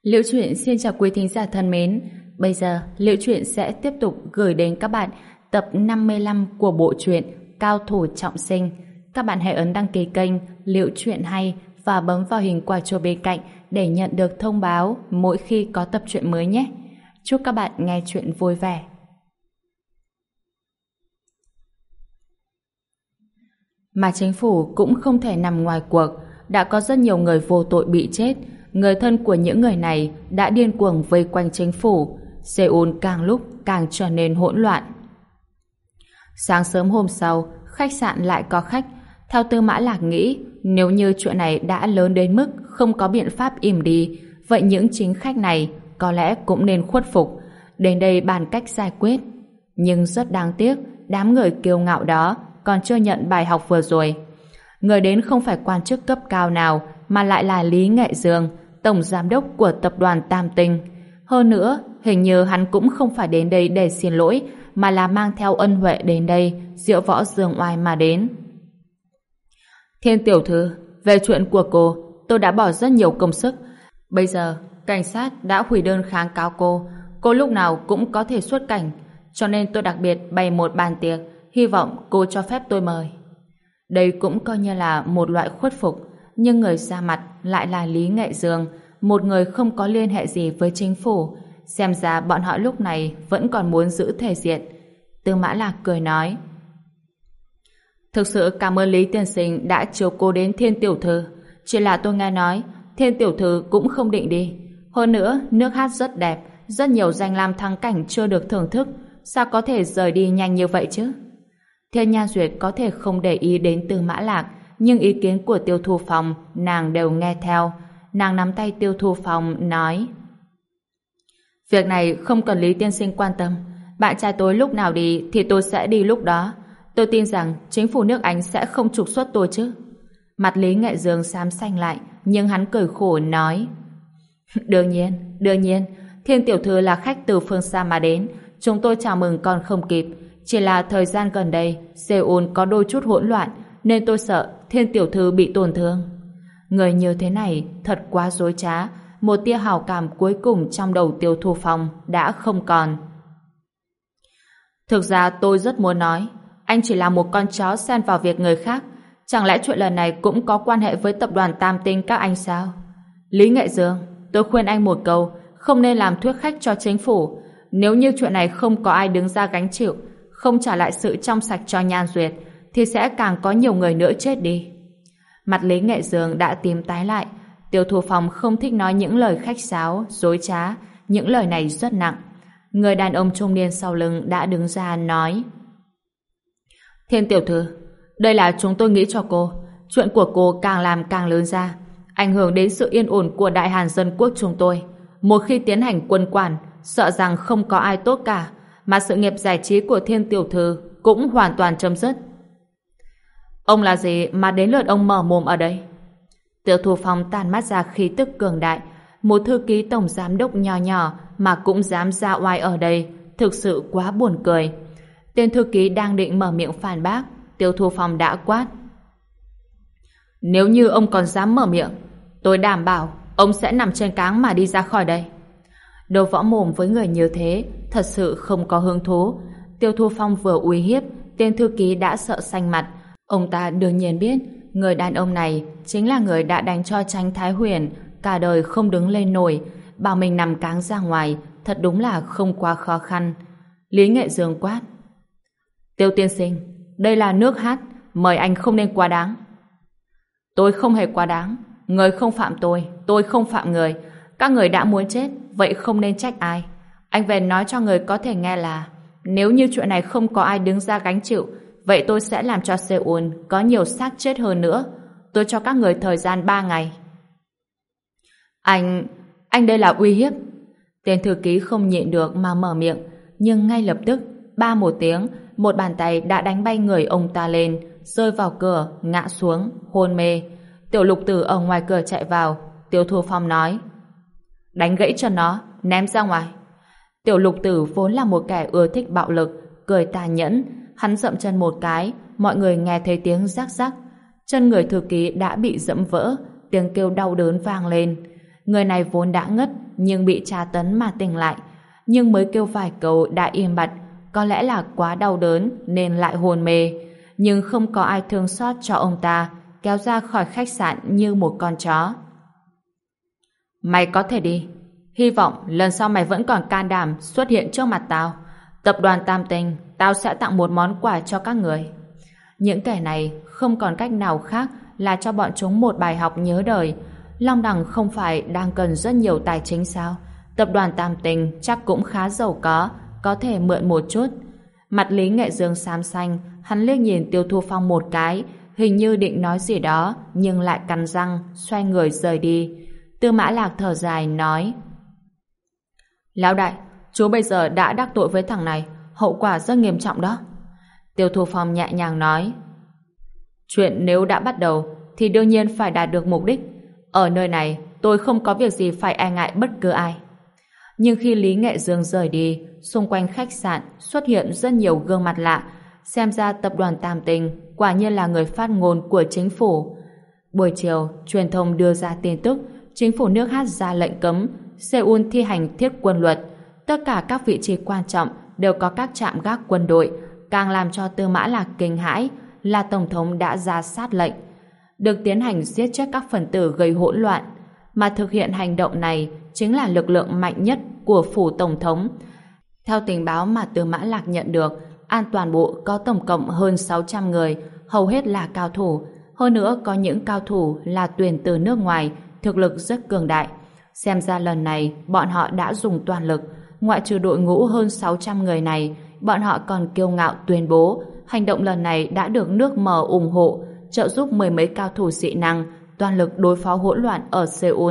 Liễu Chuyện xin chào quý thính giả thân mến. Bây giờ, Liễu Chuyện sẽ tiếp tục gửi đến các bạn tập 55 của bộ truyện Cao Thủ Trọng Sinh. Các bạn hãy ấn đăng ký kênh Liễu Chuyện Hay và bấm vào hình quả chuông bên cạnh để nhận được thông báo mỗi khi có tập truyện mới nhé. Chúc các bạn nghe chuyện vui vẻ. Mà chính phủ cũng không thể nằm ngoài cuộc. Đã có rất nhiều người vô tội bị chết. Người thân của những người này đã điên cuồng vây quanh chính phủ. Seoul càng lúc càng trở nên hỗn loạn. Sáng sớm hôm sau, khách sạn lại có khách. Theo Tư Mã Lạc nghĩ, nếu như chuyện này đã lớn đến mức không có biện pháp im đi, vậy những chính khách này có lẽ cũng nên khuất phục, đến đây bàn cách giải quyết. Nhưng rất đáng tiếc, đám người kiêu ngạo đó còn chưa nhận bài học vừa rồi. Người đến không phải quan chức cấp cao nào, mà lại là Lý Nghệ Dương, tổng giám đốc của tập đoàn Tam Tinh. Hơn nữa, hình như hắn cũng không phải đến đây để xin lỗi, mà là mang theo ân huệ đến đây, diễu võ dương oai mà đến. Thiên tiểu thư, về chuyện của cô, tôi đã bỏ rất nhiều công sức. Bây giờ, cảnh sát đã hủy đơn kháng cáo cô lúc nào cũng có thể xuất cảnh, cho nên tôi đặc biệt bày một bàn tiệc, hy vọng cô cho phép tôi mời. Đây cũng coi như là một loại khuất phục, nhưng người ra mặt lại là Lý Nghệ Dương, một người không có liên hệ gì với chính phủ. Xem ra bọn họ lúc này vẫn còn muốn giữ thể diện. Tư Mã Lạc cười nói: Thực sự cảm ơn Lý tiên sinh đã chiều cô đến Thiên tiểu thư. Chỉ là tôi nghe nói Thiên tiểu thư cũng không định đi. Hơn nữa, nước hát rất đẹp, rất nhiều danh lam thắng cảnh chưa được thưởng thức, sao có thể rời đi nhanh như vậy chứ? Thiên Nha Duyệt có thể không để ý đến Tư Mã Lạc, nhưng ý kiến của Tiêu Thu Phong nàng đều nghe theo. Nàng nắm tay Tiêu Thu Phong nói: Việc này không cần Lý tiên sinh quan tâm, bạn trai tôi lúc nào đi thì tôi sẽ đi lúc đó. Tôi tin rằng chính phủ nước Anh sẽ không trục xuất tôi chứ. Mặt Lý Nghệ Dương xám xanh lại, nhưng hắn cười khổ nói: Đương nhiên, Thiên tiểu thư là khách từ phương xa mà đến, chúng tôi chào mừng còn không kịp. Chỉ là thời gian gần đây Seoul có đôi chút hỗn loạn, nên tôi sợ Thiên tiểu thư bị tổn thương. Người như thế này thật quá dối trá. Một tia hào cảm cuối cùng trong đầu Tiêu Thu Phong đã không còn. Thực ra tôi rất muốn nói, anh chỉ là một con chó xen vào việc người khác. Chẳng lẽ chuyện lần này cũng có quan hệ với tập đoàn Tam Tinh các anh sao? Lý Nghệ Dương, tôi khuyên anh một câu, không nên làm thuyết khách cho chính phủ. Nếu như chuyện này không có ai đứng ra gánh chịu, không trả lại sự trong sạch cho Nhan Duyệt, thì sẽ càng có nhiều người nữa chết đi. Mặt Lý Nghệ Dương đã tím tái lại. Tiêu Thu Phong không thích nói những lời khách sáo, dối trá. Những lời này rất nặng. Người đàn ông trung niên sau lưng đã đứng ra nói: Thiên tiểu thư, đây là chúng tôi nghĩ cho cô. Chuyện của cô càng làm càng lớn ra, ảnh hưởng đến sự yên ổn của Đại Hàn dân quốc chúng tôi. Một khi tiến hành quân quản, sợ rằng không có ai tốt cả, mà sự nghiệp giải trí của Thiên tiểu thư cũng hoàn toàn chấm dứt. Ông là gì mà đến lượt ông mở mồm ở đây? Tiêu Thu Phong tàn mắt ra khí tức cường đại. Một thư ký tổng giám đốc nhỏ nhỏ mà cũng dám ra oai ở đây, thực sự quá buồn cười. Tên thư ký đang định mở miệng phản bác, Tiêu Thu Phong đã quát: Nếu như ông còn dám mở miệng, tôi đảm bảo ông sẽ nằm trên cáng mà đi ra khỏi đây. Đồ võ mồm với người như thế thật sự không có hứng thú. Tiêu Thu Phong vừa uy hiếp, tên thư ký đã sợ xanh mặt. Ông ta đương nhiên biết người đàn ông này chính là người đã đánh cho Chánh Thái Huyền cả đời không đứng lên nổi. Bảo mình nằm cáng ra ngoài thật đúng là không quá khó khăn. Lý Nghệ Dương quát: Tiêu tiên sinh, đây là nước hát, mời anh không nên quá đáng. Tôi không hề quá đáng. Người không phạm tôi không phạm người. Các người đã muốn chết, vậy không nên trách ai. Anh về nói cho người có thể nghe là nếu như chuyện này không có ai đứng ra gánh chịu, vậy tôi sẽ làm cho Seoul có nhiều xác chết hơn nữa. Tôi cho các người thời gian 3 ngày. Anh đây là uy hiếp. Tên thư ký không nhịn được mà mở miệng, nhưng ngay lập tức, ba một tiếng, một bàn tay đã đánh bay người ông ta lên, rơi vào cửa, ngã xuống, hôn mê. Tiểu Lục Tử ở ngoài cửa chạy vào. Tiêu Thu Phong nói: Đánh gãy chân nó, ném ra ngoài. Tiểu Lục Tử vốn là một kẻ ưa thích bạo lực, cười tàn nhẫn. Hắn dậm chân một cái, mọi người nghe thấy tiếng rắc rắc. Chân người thư ký đã bị dẫm vỡ, tiếng kêu đau đớn vang lên. Người này vốn đã ngất, nhưng bị tra tấn mà tỉnh lại. Nhưng mới kêu vài câu đã im bặt, có lẽ là quá đau đớn nên lại hôn mê. Nhưng không có ai thương xót cho ông ta, kéo ra khỏi khách sạn như một con chó. Mày có thể đi. Hy vọng lần sau mày vẫn còn can đảm xuất hiện trước mặt tao. Tập đoàn Tam Tinh, tao sẽ tặng một món quà cho các người. Những kẻ này không còn cách nào khác là cho bọn chúng một bài học nhớ đời. Long Đằng không phải đang cần rất nhiều tài chính sao? Tập đoàn Tam Tinh chắc cũng khá giàu có thể mượn một chút. Mặt Lý Nghệ Dương xám xanh, hắn liếc nhìn Tiêu Thu Phong một cái, hình như định nói gì đó, nhưng lại cắn răng, xoay người rời đi. Tư Mã Lạc thở dài nói: Lão đại, chú bây giờ đã đắc tội với thằng này, hậu quả rất nghiêm trọng đó. Tiêu Thu Phong nhẹ nhàng nói: Chuyện nếu đã bắt đầu thì đương nhiên phải đạt được mục đích. Ở nơi này tôi không có việc gì phải e ngại bất cứ ai. Nhưng khi Lý Nghệ Dương rời đi, xung quanh khách sạn xuất hiện rất nhiều gương mặt lạ. Xem ra tập đoàn Tam Tinh quả nhiên là người phát ngôn của chính phủ. Buổi chiều, truyền thông đưa ra tin tức chính phủ nước Hát ra lệnh cấm Seoul thi hành thiết quân luật. Tất cả các vị trí quan trọng đều có các trạm gác quân đội. Càng làm cho Tư Mã Lạc kinh hãi là Tổng thống đã ra sát lệnh được tiến hành giết chết các phần tử gây hỗn loạn, mà thực hiện hành động này chính là lực lượng mạnh nhất của phủ Tổng thống. Theo tình báo mà Tư Mã Lạc nhận được, an toàn bộ có tổng cộng hơn 600 người, hầu hết là cao thủ. Hơn nữa có những cao thủ là tuyển từ nước ngoài, thực lực rất cường đại. Xem ra lần này bọn họ đã dùng toàn lực. Ngoại trừ đội ngũ hơn 600 người này, bọn họ còn kiêu ngạo tuyên bố hành động lần này đã được nước mở ủng hộ, trợ giúp mười mấy cao thủ dị năng toàn lực đối phó hỗn loạn ở Seoul.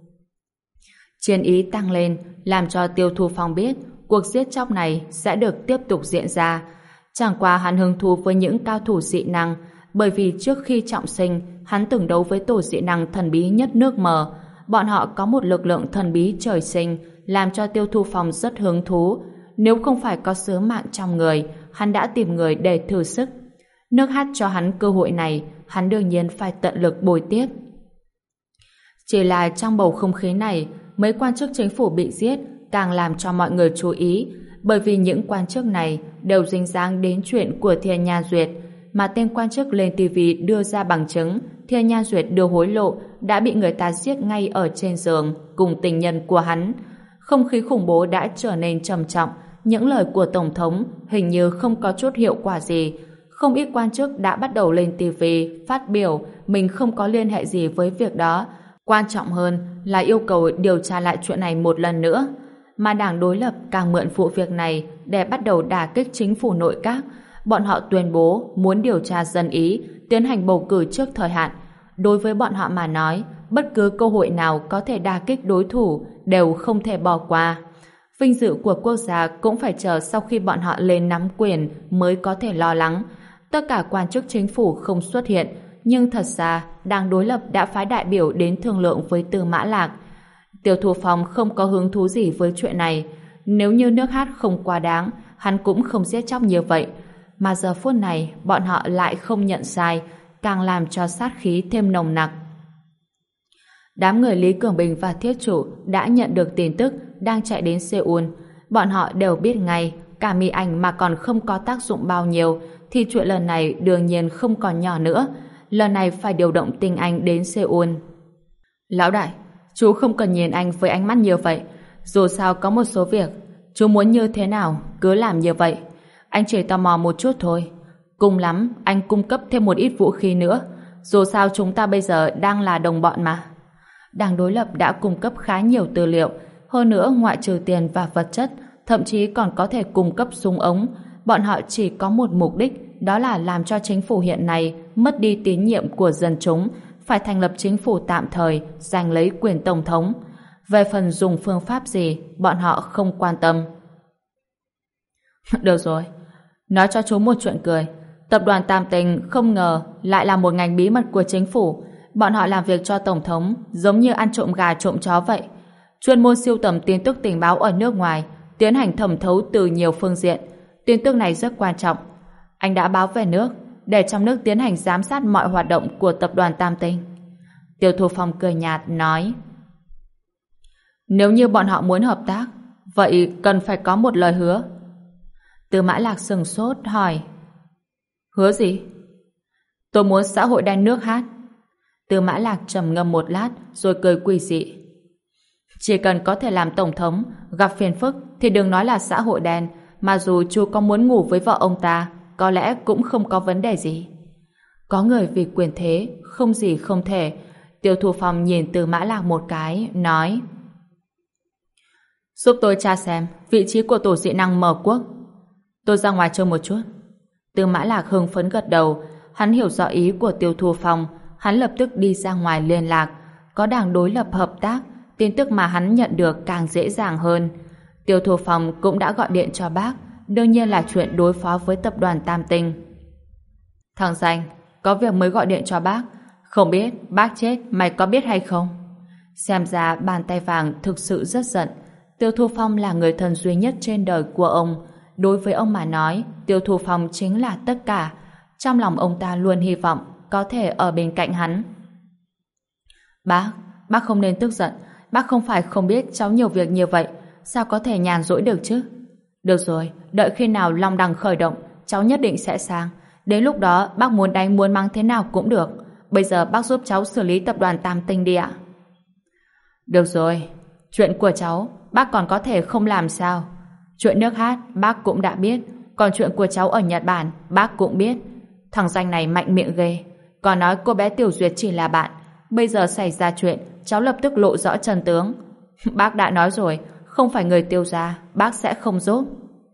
Chiến ý tăng lên, làm cho Tiêu Thu Phong biết cuộc giết chóc này sẽ được tiếp tục diễn ra. Chẳng qua hắn hứng thú với những cao thủ dị năng, bởi vì trước khi trọng sinh, hắn từng đấu với tổ dị năng thần bí nhất nước mở. Bọn họ có một lực lượng thần bí trời sinh, làm cho Tiêu Thu Phong rất hứng thú. Nếu không phải có sứ mạng trong người, hắn đã tìm người để thử sức. Nước Hát cho hắn cơ hội này, hắn đương nhiên phải tận lực bồi tiếp. Chỉ là trong bầu không khí này, mấy quan chức chính phủ bị giết càng làm cho mọi người chú ý, bởi vì những quan chức này đều dính dáng đến chuyện của Thiên Nha Duyệt, mà tên quan chức lên TV đưa ra bằng chứng Thiên Nha Duyệt đưa hối lộ đã bị người ta giết ngay ở trên giường cùng tình nhân của hắn. Không khí khủng bố đã trở nên trầm trọng, những lời của Tổng thống hình như không có chút hiệu quả gì. Không ít quan chức đã bắt đầu lên TV phát biểu mình không có liên hệ gì với việc đó. Quan trọng hơn là yêu cầu điều tra lại chuyện này một lần nữa. Mà đảng đối lập càng mượn vụ việc này để bắt đầu đả kích chính phủ nội các. Bọn họ tuyên bố muốn điều tra dân Ý, tiến hành bầu cử trước thời hạn. Đối với bọn họ mà nói, bất cứ cơ hội nào có thể đả kích đối thủ đều không thể bỏ qua. Vinh dự của quốc gia cũng phải chờ sau khi bọn họ lên nắm quyền mới có thể lo lắng. Tất cả quan chức chính phủ không xuất hiện, nhưng thật ra đảng đối lập đã phái đại biểu đến thương lượng với Tư Mã Lạc. Tiêu Thu Phong không có hứng thú gì với chuyện này. Nếu như nước Hát không quá đáng, hắn cũng không giết chóc như vậy. Mà giờ phút này, bọn họ lại không nhận sai, càng làm cho sát khí thêm nồng nặc. Đám người Lý Cường Bình và Thiết Chủ đã nhận được tin tức đang chạy đến Seoul. Bọn họ đều biết ngay, cả mì ảnh mà còn không có tác dụng bao nhiêu, thì chuyện lần này đương nhiên không còn nhỏ nữa. Lần này phải điều động tinh anh đến Seoul. Lão đại, chú không cần nhìn anh với ánh mắt như vậy. Dù sao có một số việc, chú muốn như thế nào, cứ làm như vậy. Anh chỉ tò mò một chút thôi. Cùng lắm, anh cung cấp thêm một ít vũ khí nữa. Dù sao chúng ta bây giờ đang là đồng bọn mà. Đảng đối lập đã cung cấp khá nhiều tư liệu. Hơn nữa, ngoại trừ tiền và vật chất, thậm chí còn có thể cung cấp súng ống. Bọn họ chỉ có một mục đích, đó là làm cho chính phủ hiện nay mất đi tín nhiệm của dân chúng, phải thành lập chính phủ tạm thời, giành lấy quyền tổng thống. Về phần dùng phương pháp gì, bọn họ không quan tâm. Được rồi, nói cho chú một chuyện cười. Tập đoàn Tam Tinh không ngờ lại là một ngành bí mật của chính phủ. Bọn họ làm việc cho tổng thống giống như ăn trộm gà trộm chó vậy. Chuyên môn sưu tầm tin tức tình báo ở nước ngoài, tiến hành thẩm thấu từ nhiều phương diện. Tin tức này rất quan trọng. Anh đã báo về nước, để trong nước tiến hành giám sát mọi hoạt động của tập đoàn Tam Tinh. Tiêu Thu Phong cười nhạt nói: Nếu như bọn họ muốn hợp tác, vậy cần phải có một lời hứa. Từ Mã Lạc sừng sốt hỏi. Hứa gì? Tôi muốn xã hội đen nước hát. Từ Mã Lạc trầm ngâm một lát rồi cười quỷ dị. Chỉ cần có thể làm tổng thống, gặp phiền phức thì đừng nói là xã hội đen, mà dù chú có muốn ngủ với vợ ông ta, có lẽ cũng không có vấn đề gì. Có người vì quyền thế, không gì không thể. Tiêu Thu Phong nhìn Từ Mã Lạc một cái, nói: giúp tôi tra xem vị trí của tổ dị năng mở quốc. Tôi ra ngoài chơi một chút. Từ Mã Lạc hưng phấn gật đầu. Hắn hiểu rõ ý của Tiêu Thu Phong. Hắn lập tức đi ra ngoài liên lạc. Có đảng đối lập hợp tác, tin tức mà hắn nhận được càng dễ dàng hơn. Tiêu Thu Phong cũng đã gọi điện cho bác, đương nhiên là chuyện đối phó với tập đoàn Tam Tinh. Thằng Danh, có việc mới gọi điện cho bác. Không biết bác chết mày có biết hay không? Xem ra bàn tay vàng thực sự rất giận. Tiêu Thu Phong là người thân duy nhất trên đời của ông. Đối với ông mà nói, Tiêu Thu Phong chính là tất cả. Trong lòng ông ta luôn hy vọng có thể ở bên cạnh hắn. Bác không nên tức giận. Bác không phải không biết cháu nhiều việc như vậy, sao có thể nhàn rỗi được chứ? Được rồi, đợi khi nào Long Đằng khởi động, cháu nhất định sẽ sang. Đến lúc đó bác muốn đánh muốn mắng thế nào cũng được. Bây giờ bác giúp cháu xử lý tập đoàn Tam Tinh đi ạ. Được rồi, chuyện của cháu bác còn có thể không làm sao? Chuyện nước hát bác cũng đã biết, còn chuyện của cháu ở Nhật Bản bác cũng biết. Thằng Danh này mạnh miệng ghê, còn nói cô bé Tiểu Duyệt chỉ là bạn. Bây giờ xảy ra chuyện, cháu lập tức lộ rõ chân tướng. Bác đã nói rồi, không phải người Tiêu gia, bác sẽ không giúp.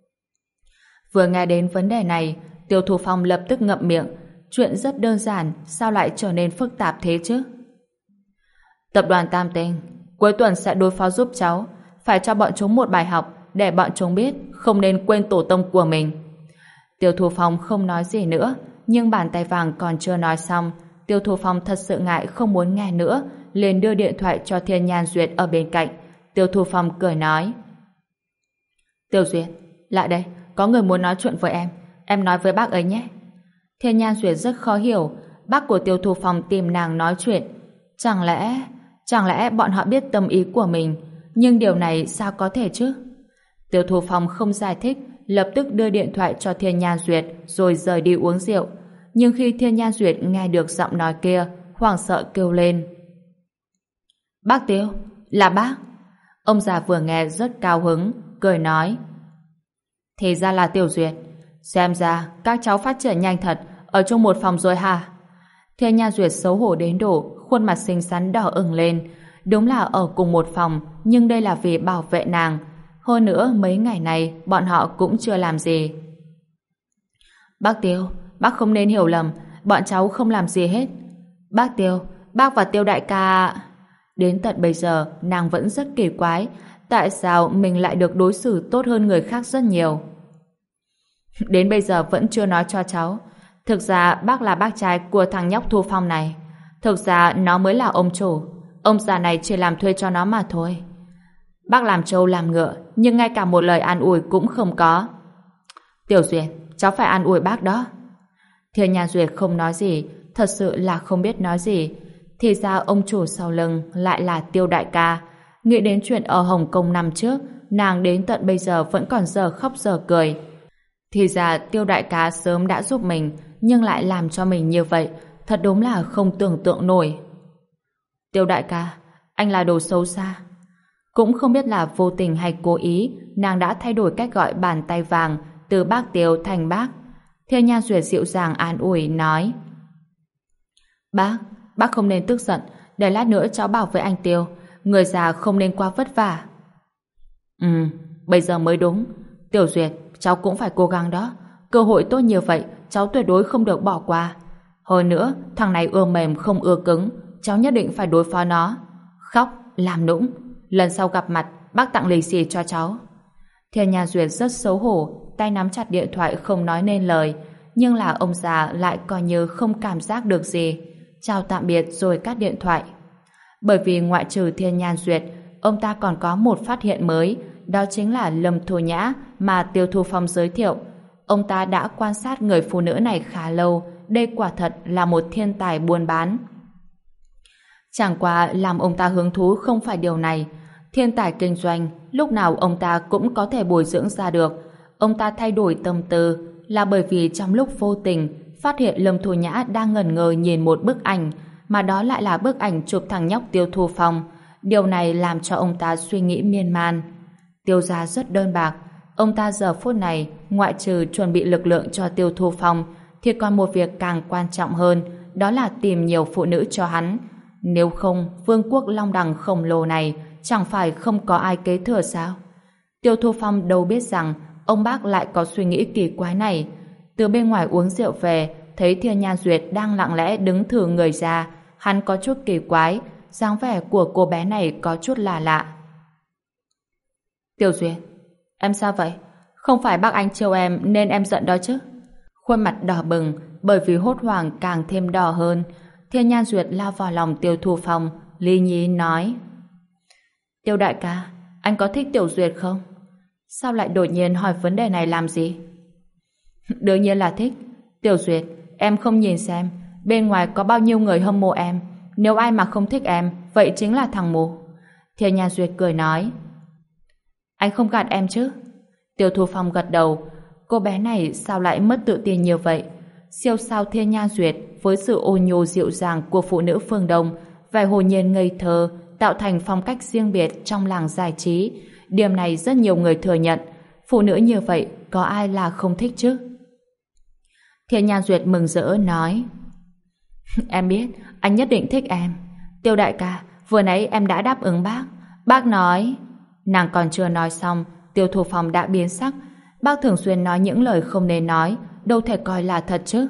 Vừa nghe đến vấn đề này, Tiêu Thu Phong lập tức ngậm miệng. Chuyện rất đơn giản, sao lại trở nên phức tạp thế chứ? Tập đoàn Tam Tinh cuối tuần sẽ đối phó giúp cháu, phải cho bọn chúng một bài học để bọn chúng biết không nên quên tổ tông của mình. Tiêu Thu Phong không nói gì nữa, nhưng bàn tay vàng còn chưa nói xong. Tiêu Thu Phong thật sự ngại không muốn nghe nữa, liền đưa điện thoại cho Thiên Nhan Duyệt ở bên cạnh. Tiêu Thu Phong cười nói: Tiêu Duyệt, lại đây, có người muốn nói chuyện với em nói với bác ấy nhé. Thiên Nhan Duyệt rất khó hiểu, bác của Tiêu Thu Phong tìm nàng nói chuyện. Chẳng lẽ bọn họ biết tâm ý của mình, nhưng điều này sao có thể chứ? Tiêu Thu Phong không giải thích, lập tức đưa điện thoại cho Thiên Nhan Duyệt rồi rời đi uống rượu. Nhưng khi Thiên Nhan Duyệt nghe được giọng nói kia, hoảng sợ kêu lên: Bác Tiêu, là bác. Ông già vừa nghe rất cao hứng, cười nói: Thì ra là Tiểu Duyệt, xem ra các cháu phát triển nhanh thật, ở chung một phòng rồi hả? Thiên Nhan Duyệt xấu hổ đến độ khuôn mặt xinh xắn đỏ ửng lên. Đúng là ở cùng một phòng, nhưng đây là vì bảo vệ nàng. Hơn nữa mấy ngày này bọn họ cũng chưa làm gì. Bác Tiêu, bác không nên hiểu lầm, bọn cháu không làm gì hết. Bác Tiêu, bác và Tiêu đại ca... Đến tận bây giờ nàng vẫn rất kỳ quái, tại sao mình lại được đối xử tốt hơn người khác rất nhiều. Đến bây giờ vẫn chưa nói cho cháu, thực ra bác là bác trai của thằng nhóc Thu Phong này. Thực ra nó mới là ông chủ, ông già này chỉ làm thuê cho nó mà thôi. Bác làm trâu làm ngựa, nhưng ngay cả một lời an ủi cũng không có. Tiểu Duyệt, cháu phải an ủi bác đó. Thiên Nhan Duyệt không nói gì, thật sự là không biết nói gì. Thì ra ông chủ sau lưng lại là Tiêu đại ca. Nghĩ đến chuyện ở Hồng Kông năm trước, nàng đến tận bây giờ vẫn còn giờ khóc giờ cười. Thì ra Tiêu đại ca sớm đã giúp mình, nhưng lại làm cho mình như vậy, thật đúng là không tưởng tượng nổi. Tiêu đại ca, anh là đồ xấu xa. Cũng không biết là vô tình hay cố ý, nàng đã thay đổi cách gọi bàn tay vàng từ bác Tiêu thành bác. Thiên Nhan Duyệt dịu dàng an ủi nói: Bác không nên tức giận, để lát nữa cháu bảo với anh Tiêu, người già không nên quá vất vả. Bây giờ mới đúng. Tiểu Duyệt, cháu cũng phải cố gắng đó, cơ hội tốt như vậy cháu tuyệt đối không được bỏ qua. Hơn nữa, thằng này ưa mềm không ưa cứng, cháu nhất định phải đối phó nó. Khóc, làm nũng, lần sau gặp mặt bác tặng lì xì cho cháu. Thiên Nhan Duyệt rất xấu hổ, tay nắm chặt điện thoại không nói nên lời, nhưng là ông già lại coi như không cảm giác được gì. Chào tạm biệt rồi cắt điện thoại. Bởi vì ngoại trừ Thiên Nhan Duyệt, ông ta còn có một phát hiện mới, đó chính là Lâm Thu Nhã mà Tiêu Thu Phong giới thiệu. Ông ta đã quan sát người phụ nữ này khá lâu, đây quả thật là một thiên tài buôn bán. Chẳng qua làm ông ta hứng thú không phải điều này. Thiên tài kinh doanh, lúc nào ông ta cũng có thể bồi dưỡng ra được. Ông ta thay đổi tâm tư là bởi vì trong lúc vô tình phát hiện Lâm Thu Nhã đang ngẩn ngơ nhìn một bức ảnh, mà đó lại là bức ảnh chụp thằng nhóc Tiêu Thu Phong. Điều này làm cho ông ta suy nghĩ miên man. Tiêu gia rất đơn bạc. Ông ta giờ phút này, ngoại trừ chuẩn bị lực lượng cho Tiêu Thu Phong, thì còn một việc càng quan trọng hơn, đó là tìm nhiều phụ nữ cho hắn. Nếu không, vương quốc Long Đằng khổng lồ này chẳng phải không có ai kế thừa sao? Tiêu Thu Phong đâu biết rằng ông bác lại có suy nghĩ kỳ quái này. Từ bên ngoài uống rượu về, thấy Thiên Nhan Duyệt đang lặng lẽ đứng thử người ra, hắn có chút kỳ quái, dáng vẻ của cô bé này có chút lạ lạ. Tiểu Duyệt, em sao vậy? Không phải bác anh trêu em nên em giận đó chứ? Khuôn mặt đỏ bừng, bởi vì hốt hoảng càng thêm đỏ hơn. Thiên Nhan Duyệt lao vào lòng Tiêu Thu Phong, lý nhí nói: Tiêu đại ca, anh có thích Tiểu Duyệt không? Sao lại đột nhiên hỏi vấn đề này làm gì? Đương nhiên là thích. Tiểu Duyệt, em không nhìn xem bên ngoài có bao nhiêu người hâm mộ em. Nếu ai mà không thích em, vậy chính là thằng mù. Thiên Nhan Duyệt cười nói: Anh không gạt em chứ? Tiêu Thu Phong gật đầu. Cô bé này sao lại mất tự tin như vậy? Siêu sao Thiên Nhan Duyệt với sự ôn nhu dịu dàng của phụ nữ phương Đông, vẻ hồn nhiên ngây thơ, tạo thành phong cách riêng biệt trong làng giải trí. Điểm này rất nhiều người thừa nhận. Phụ nữ như vậy có ai là không thích chứ? Thiên Nhan Duyệt mừng rỡ nói: Em biết, anh nhất định thích em. Tiêu đại ca, vừa nãy em đã đáp ứng bác. Bác nói... Nàng còn chưa nói xong, Tiêu Thu Phong đã biến sắc. Bác thường xuyên nói những lời không nên nói, đâu thể coi là thật chứ.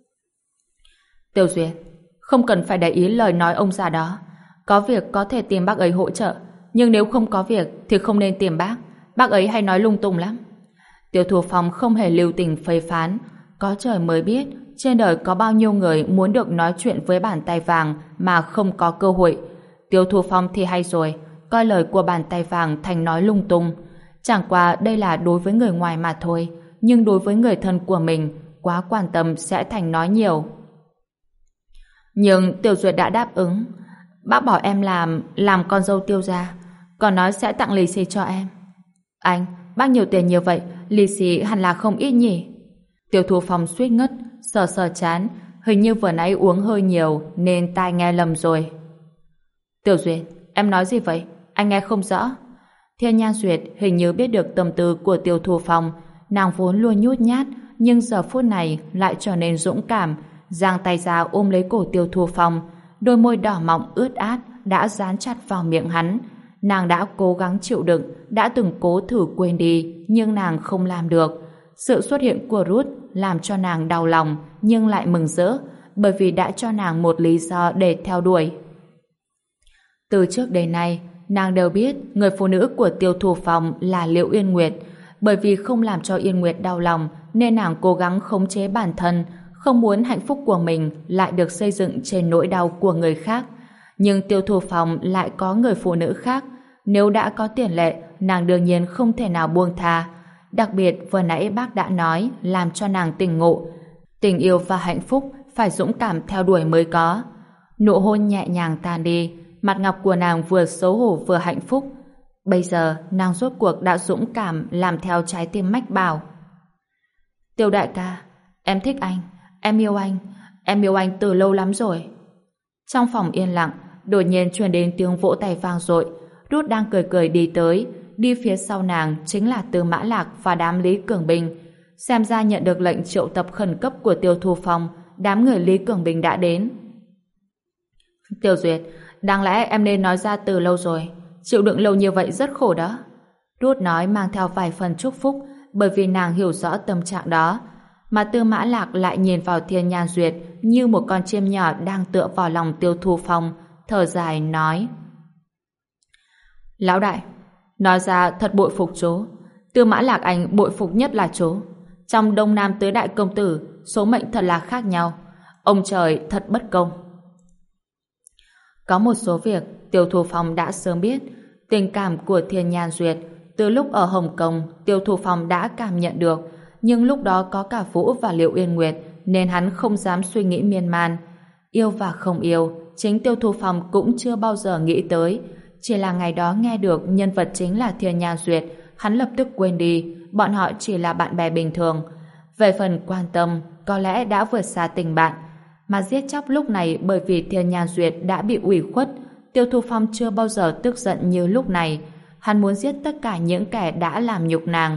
Tiêu Duyệt, không cần phải để ý lời nói ông già đó. Có việc có thể tìm bác ấy hỗ trợ, nhưng nếu không có việc thì không nên tìm bác. Bác ấy hay nói lung tung lắm. Tiêu Thu Phong không hề lưu tình phê phán. Có trời mới biết trên đời có bao nhiêu người muốn được nói chuyện với bàn tay vàng mà không có cơ hội. Tiêu Thu Phong thì hay rồi, coi lời của bàn tay vàng thành nói lung tung. Chẳng qua đây là đối với người ngoài mà thôi, nhưng đối với người thân của mình, quá quan tâm sẽ thành nói nhiều. Nhưng Tiểu Duyệt đã đáp ứng. Bác bảo em làm con dâu Tiêu gia, còn nói sẽ tặng lì xì cho em. Anh, bác nhiều tiền như vậy, lì xì hẳn là không ít nhỉ? Tiêu Thu Phong suýt ngất, sờ sờ chán, hình như vừa nãy uống hơi nhiều nên tai nghe lầm rồi. Tiểu Duyệt, em nói gì vậy? Anh nghe không rõ. Thiên Nhan Duyệt hình như biết được tâm tư của Tiêu Thu Phong. Nàng vốn luôn nhút nhát, nhưng giờ phút này lại trở nên dũng cảm, giang tay ra ôm lấy cổ Tiêu Thu Phong. Đôi môi đỏ mọng ướt át đã dán chặt vào miệng hắn. Nàng đã cố gắng chịu đựng, đã từng cố thử quên đi, nhưng nàng không làm được. Sự xuất hiện của Ruth làm cho nàng đau lòng, nhưng lại mừng rỡ, bởi vì đã cho nàng một lý do để theo đuổi. Từ trước đến nay, nàng đều biết người phụ nữ của Tiêu Thu Phong là Liễu Yên Nguyệt. Bởi vì không làm cho Yên Nguyệt đau lòng, nên nàng cố gắng khống chế bản thân, không muốn hạnh phúc của mình lại được xây dựng trên nỗi đau của người khác. Nhưng Tiêu Thu Phong lại có người phụ nữ khác. Nếu đã có tiền lệ, nàng đương nhiên không thể nào buông tha. Đặc biệt vừa nãy bác đã nói làm cho nàng tỉnh ngộ. Tình yêu và hạnh phúc phải dũng cảm theo đuổi mới có. Nụ hôn nhẹ nhàng tan đi, mặt ngọc của nàng vừa xấu hổ vừa hạnh phúc. Bây giờ nàng rốt cuộc đã dũng cảm làm theo trái tim mách bảo. Tiêu đại ca, em thích anh, em yêu anh từ lâu lắm rồi. Trong phòng yên lặng, đột nhiên truyền đến tiếng vỗ tay vang dội. Ruth đang cười cười đi tới, đi phía sau nàng chính là Tư Mã Lạc và đám Lý Cường Bình. Xem ra nhận được lệnh triệu tập khẩn cấp của Tiêu Thu Phong, đám người Lý Cường Bình đã đến. Tiêu Duyệt, đáng lẽ em nên nói ra từ lâu rồi, chịu đựng lâu như vậy rất khổ đó. Ruth nói mang theo vài phần chúc phúc, bởi vì nàng hiểu rõ tâm trạng đó. Mà Tư Mã Lạc lại nhìn vào Thiên Nhan Duyệt như một con chim nhỏ đang tựa vào lòng Tiêu Thu Phong, thở dài nói: Lão đại, nói ra thật bội phục chú. Tư Mã Lạc anh bội phục nhất là chú. Trong Đông Nam tứ đại công tử, số mệnh thật là khác nhau. Ông trời thật bất công. Có một số việc Tiêu Thu Phong đã sớm biết. Tình cảm của Thiên Nhan Duyệt từ lúc ở Hồng Kông Tiêu Thu Phong đã cảm nhận được, nhưng lúc đó có cả Vũ và Liễu Yên Nguyệt nên hắn không dám suy nghĩ miên man. Yêu và không yêu, chính Tiêu Thu Phong cũng chưa bao giờ nghĩ tới. Chỉ là ngày đó nghe được nhân vật chính là Thiên Nha Duyệt, hắn lập tức quên đi, bọn họ chỉ là bạn bè bình thường. Về phần quan tâm, có lẽ đã vượt xa tình bạn. Mà giết chóc lúc này bởi vì Thiên Nha Duyệt đã bị ủy khuất, Tiêu Thu Phong chưa bao giờ tức giận như lúc này. Hắn muốn giết tất cả những kẻ đã làm nhục nàng.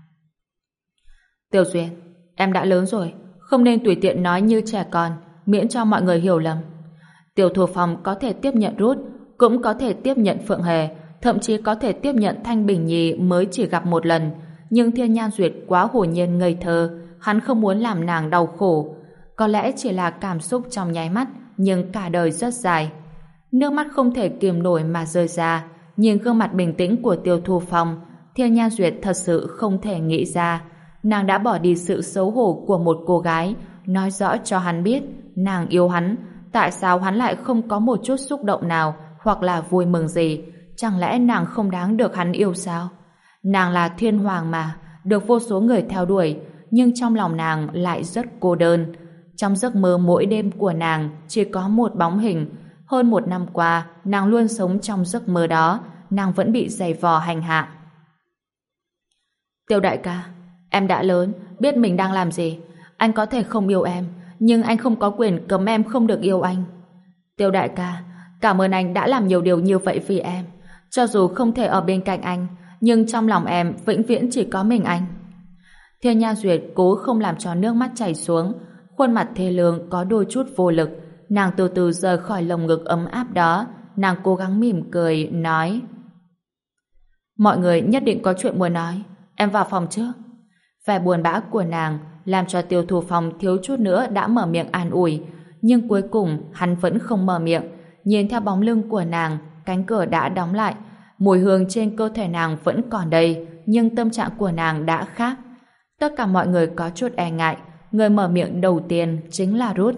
Tiêu Duyệt, em đã lớn rồi, không nên tùy tiện nói như trẻ con, miễn cho mọi người hiểu lầm. Tiêu Thu Phong có thể tiếp nhận Ruth, cũng có thể tiếp nhận Phượng Hề, thậm chí có thể tiếp nhận Thanh Bình Nhi mới chỉ gặp một lần. Nhưng Thiên Nha Duyệt quá hồn nhiên ngây thơ, hắn không muốn làm nàng đau khổ. Có lẽ chỉ là cảm xúc trong nháy mắt, nhưng cả đời rất dài. Nước mắt không thể kiềm nổi mà rơi ra. Nhìn gương mặt bình tĩnh của Tiêu Thu Phong, Thiên Nha Duyệt thật sự không thể nghĩ ra. Nàng đã bỏ đi sự xấu hổ của một cô gái, nói rõ cho hắn biết nàng yêu hắn. Tại sao hắn lại không có một chút xúc động nào hoặc là vui mừng gì? Chẳng lẽ nàng không đáng được hắn yêu sao? Nàng là thiên hoàng mà, được vô số người theo đuổi, nhưng trong lòng nàng lại rất cô đơn. Trong giấc mơ mỗi đêm của nàng chỉ có một bóng hình. Hơn 1 năm qua, nàng luôn sống trong giấc mơ đó, nàng vẫn bị giày vò hành hạ. Tiêu đại ca, em đã lớn, biết mình đang làm gì. Anh có thể không yêu em, nhưng anh không có quyền cấm em không được yêu anh. Tiêu đại ca, cảm ơn anh đã làm nhiều điều như vậy vì em. Cho dù không thể ở bên cạnh anh, nhưng trong lòng em vĩnh viễn chỉ có mình anh. Thiên Nha Duyệt cố không làm cho nước mắt chảy xuống, khuôn mặt thê lương có đôi chút vô lực. Nàng từ từ rời khỏi lồng ngực ấm áp đó. Nàng cố gắng mỉm cười, nói: mọi người nhất định có chuyện muốn nói, em vào phòng trước. Vẻ buồn bã của nàng làm cho Tiêu Thu Phong thiếu chút nữa đã mở miệng an ủi, nhưng cuối cùng hắn vẫn không mở miệng. Nhìn theo bóng lưng của nàng, cánh cửa đã đóng lại. Mùi hương trên cơ thể nàng vẫn còn đây, nhưng tâm trạng của nàng đã khác. Tất cả mọi người có chút e ngại. Người mở miệng đầu tiên chính là Ruth.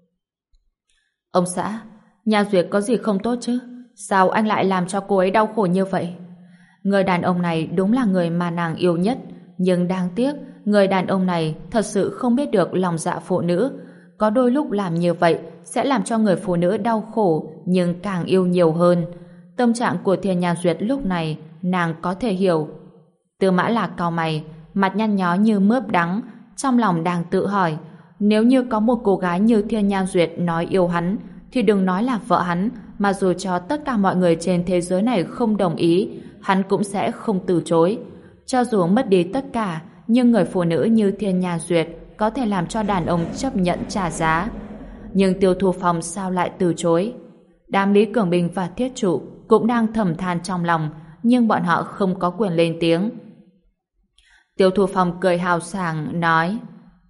Ông xã, Nha Duyệt có gì không tốt chứ? Sao anh lại làm cho cô ấy đau khổ như vậy? Người đàn ông này đúng là người mà nàng yêu nhất, nhưng đáng tiếc, người đàn ông này thật sự không biết được lòng dạ phụ nữ. Có đôi lúc làm như vậy sẽ làm cho người phụ nữ đau khổ, nhưng càng yêu nhiều hơn. Tâm trạng của Thiên Nha Duyệt lúc này, nàng có thể hiểu. Tư Mã Lạc cau mày, mặt nhăn nhó như mướp đắng, trong lòng đang tự hỏi, nếu như có một cô gái như Thiên Nha Duyệt nói yêu hắn, thì đừng nói là vợ hắn, mà dù cho tất cả mọi người trên thế giới này không đồng ý, hắn cũng sẽ không từ chối. Cho dù mất đi tất cả, nhưng người phụ nữ như Thiên Nha Duyệt có thể làm cho đàn ông chấp nhận trả giá. Nhưng Tiêu Thu Phong sao lại từ chối? Đám Lý Cường Bình và Thiết Trụ cũng đang thầm than trong lòng, nhưng bọn họ không có quyền lên tiếng. Tiêu Thu Phong cười hào sảng nói: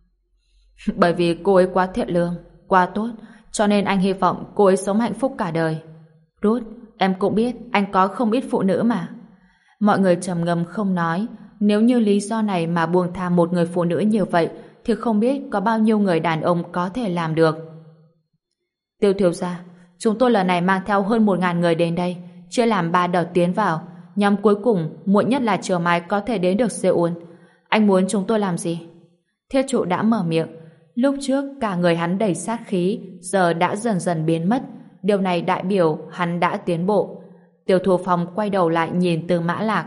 bởi vì cô ấy quá thiện lương, quá tốt, cho nên anh hy vọng cô ấy sống hạnh phúc cả đời. Ruth, em cũng biết anh có không ít phụ nữ mà. Mọi người trầm ngâm không nói. Nếu như lý do này mà buông tha một người phụ nữ như vậy thì không biết có bao nhiêu người đàn ông có thể làm được. Tiêu thiếu gia, chúng tôi lần này mang theo hơn 1.000 người đến đây, chia làm 3 đợt tiến vào. Nhóm cuối cùng muộn nhất là chiều mai có thể đến được Seoul. Anh muốn chúng tôi làm gì? Thiết Trụ đã mở miệng. Lúc trước cả người hắn đầy sát khí, giờ đã dần dần biến mất. Điều này đại biểu hắn đã tiến bộ. Tiêu Thu Phong quay đầu lại nhìn Tư Mã Lạc.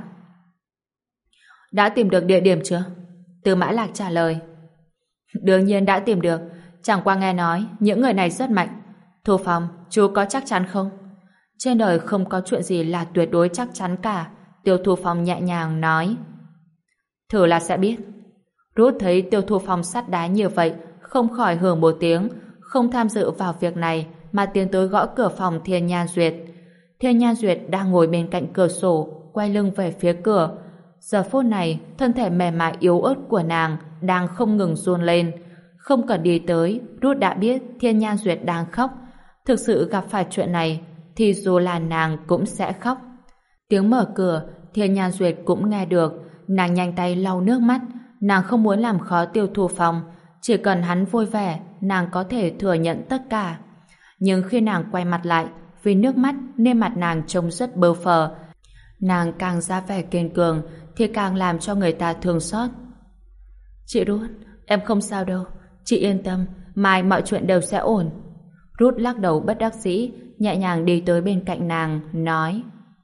Đã tìm được địa điểm chưa? Tư Mã Lạc trả lời. Đương nhiên đã tìm được. Chẳng qua nghe nói những người này rất mạnh. Thu Phong, chú có chắc chắn không? Trên đời không có chuyện gì là tuyệt đối chắc chắn cả. Tiêu Thu Phong nhẹ nhàng nói. Thử là sẽ biết. Ruth thấy Tiêu Thu Phong sắt đá như vậy, không khỏi hừ một tiếng, không tham dự vào việc này mà tiến tới gõ cửa phòng Thiên Nha Duyệt. Thiên Nha Duyệt đang ngồi bên cạnh cửa sổ, quay lưng về phía cửa. Giờ phút này, thân thể mềm mại yếu ớt của nàng đang không ngừng run lên. Không cần đi tới, Ruth đã biết Thiên Nha Duyệt đang khóc. Thực sự gặp phải chuyện này, thì dù là nàng cũng sẽ khóc. Tiếng mở cửa, Thiên Nha Duyệt cũng nghe được. Nàng nhanh tay lau nước mắt. Nàng không muốn làm khó Tiêu Thu Phong. Chỉ cần hắn vui vẻ, nàng có thể thừa nhận tất cả. Nhưng khi nàng quay mặt lại, vì nước mắt nên mặt nàng trông rất bơ phờ. Nàng càng ra vẻ kiên cường thì càng làm cho người ta thương xót. Chị Ruth, em không sao đâu. Chị yên tâm, mai mọi chuyện đều sẽ ổn. Ruth lắc đầu bất đắc dĩ, nhẹ nhàng đi tới bên cạnh nàng, nói.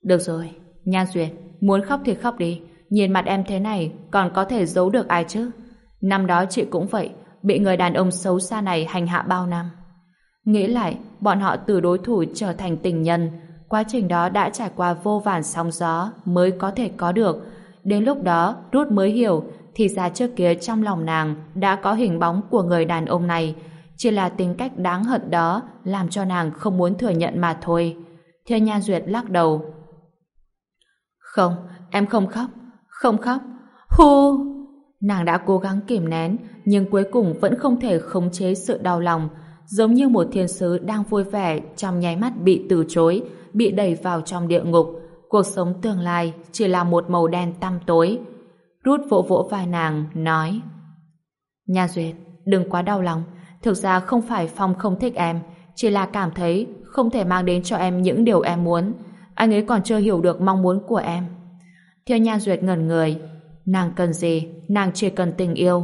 Được rồi, Nhan Duyệt, muốn khóc thì khóc đi. Nhìn mặt em thế này còn có thể giấu được ai chứ? Năm đó chị cũng vậy, bị người đàn ông xấu xa này hành hạ bao năm. Nghĩ lại, bọn họ từ đối thủ trở thành tình nhân. Quá trình đó đã trải qua vô vàn sóng gió mới có thể có được. Đến lúc đó, Ruth mới hiểu thì ra trước kia trong lòng nàng đã có hình bóng của người đàn ông này. Chỉ là tính cách đáng hận đó làm cho nàng không muốn thừa nhận mà thôi. Thiên Nhan Duyệt lắc đầu. Không, em không khóc. Không khóc. Hu! Nàng đã cố gắng kìm nén, nhưng cuối cùng vẫn không thể khống chế sự đau lòng, giống như một thiên sứ đang vui vẻ trong nháy mắt bị từ chối, bị đẩy vào trong địa ngục. Cuộc sống tương lai chỉ là một màu đen tăm tối. Ruth vỗ vỗ vai nàng, nói: Nha Duyệt, đừng quá đau lòng. Thực ra không phải Phong không thích em, chỉ là cảm thấy không thể mang đến cho em những điều em muốn. Anh ấy còn chưa hiểu được mong muốn của em. Thiên Nha Duyệt ngẩn người. Nàng cần gì? Nàng chỉ cần tình yêu.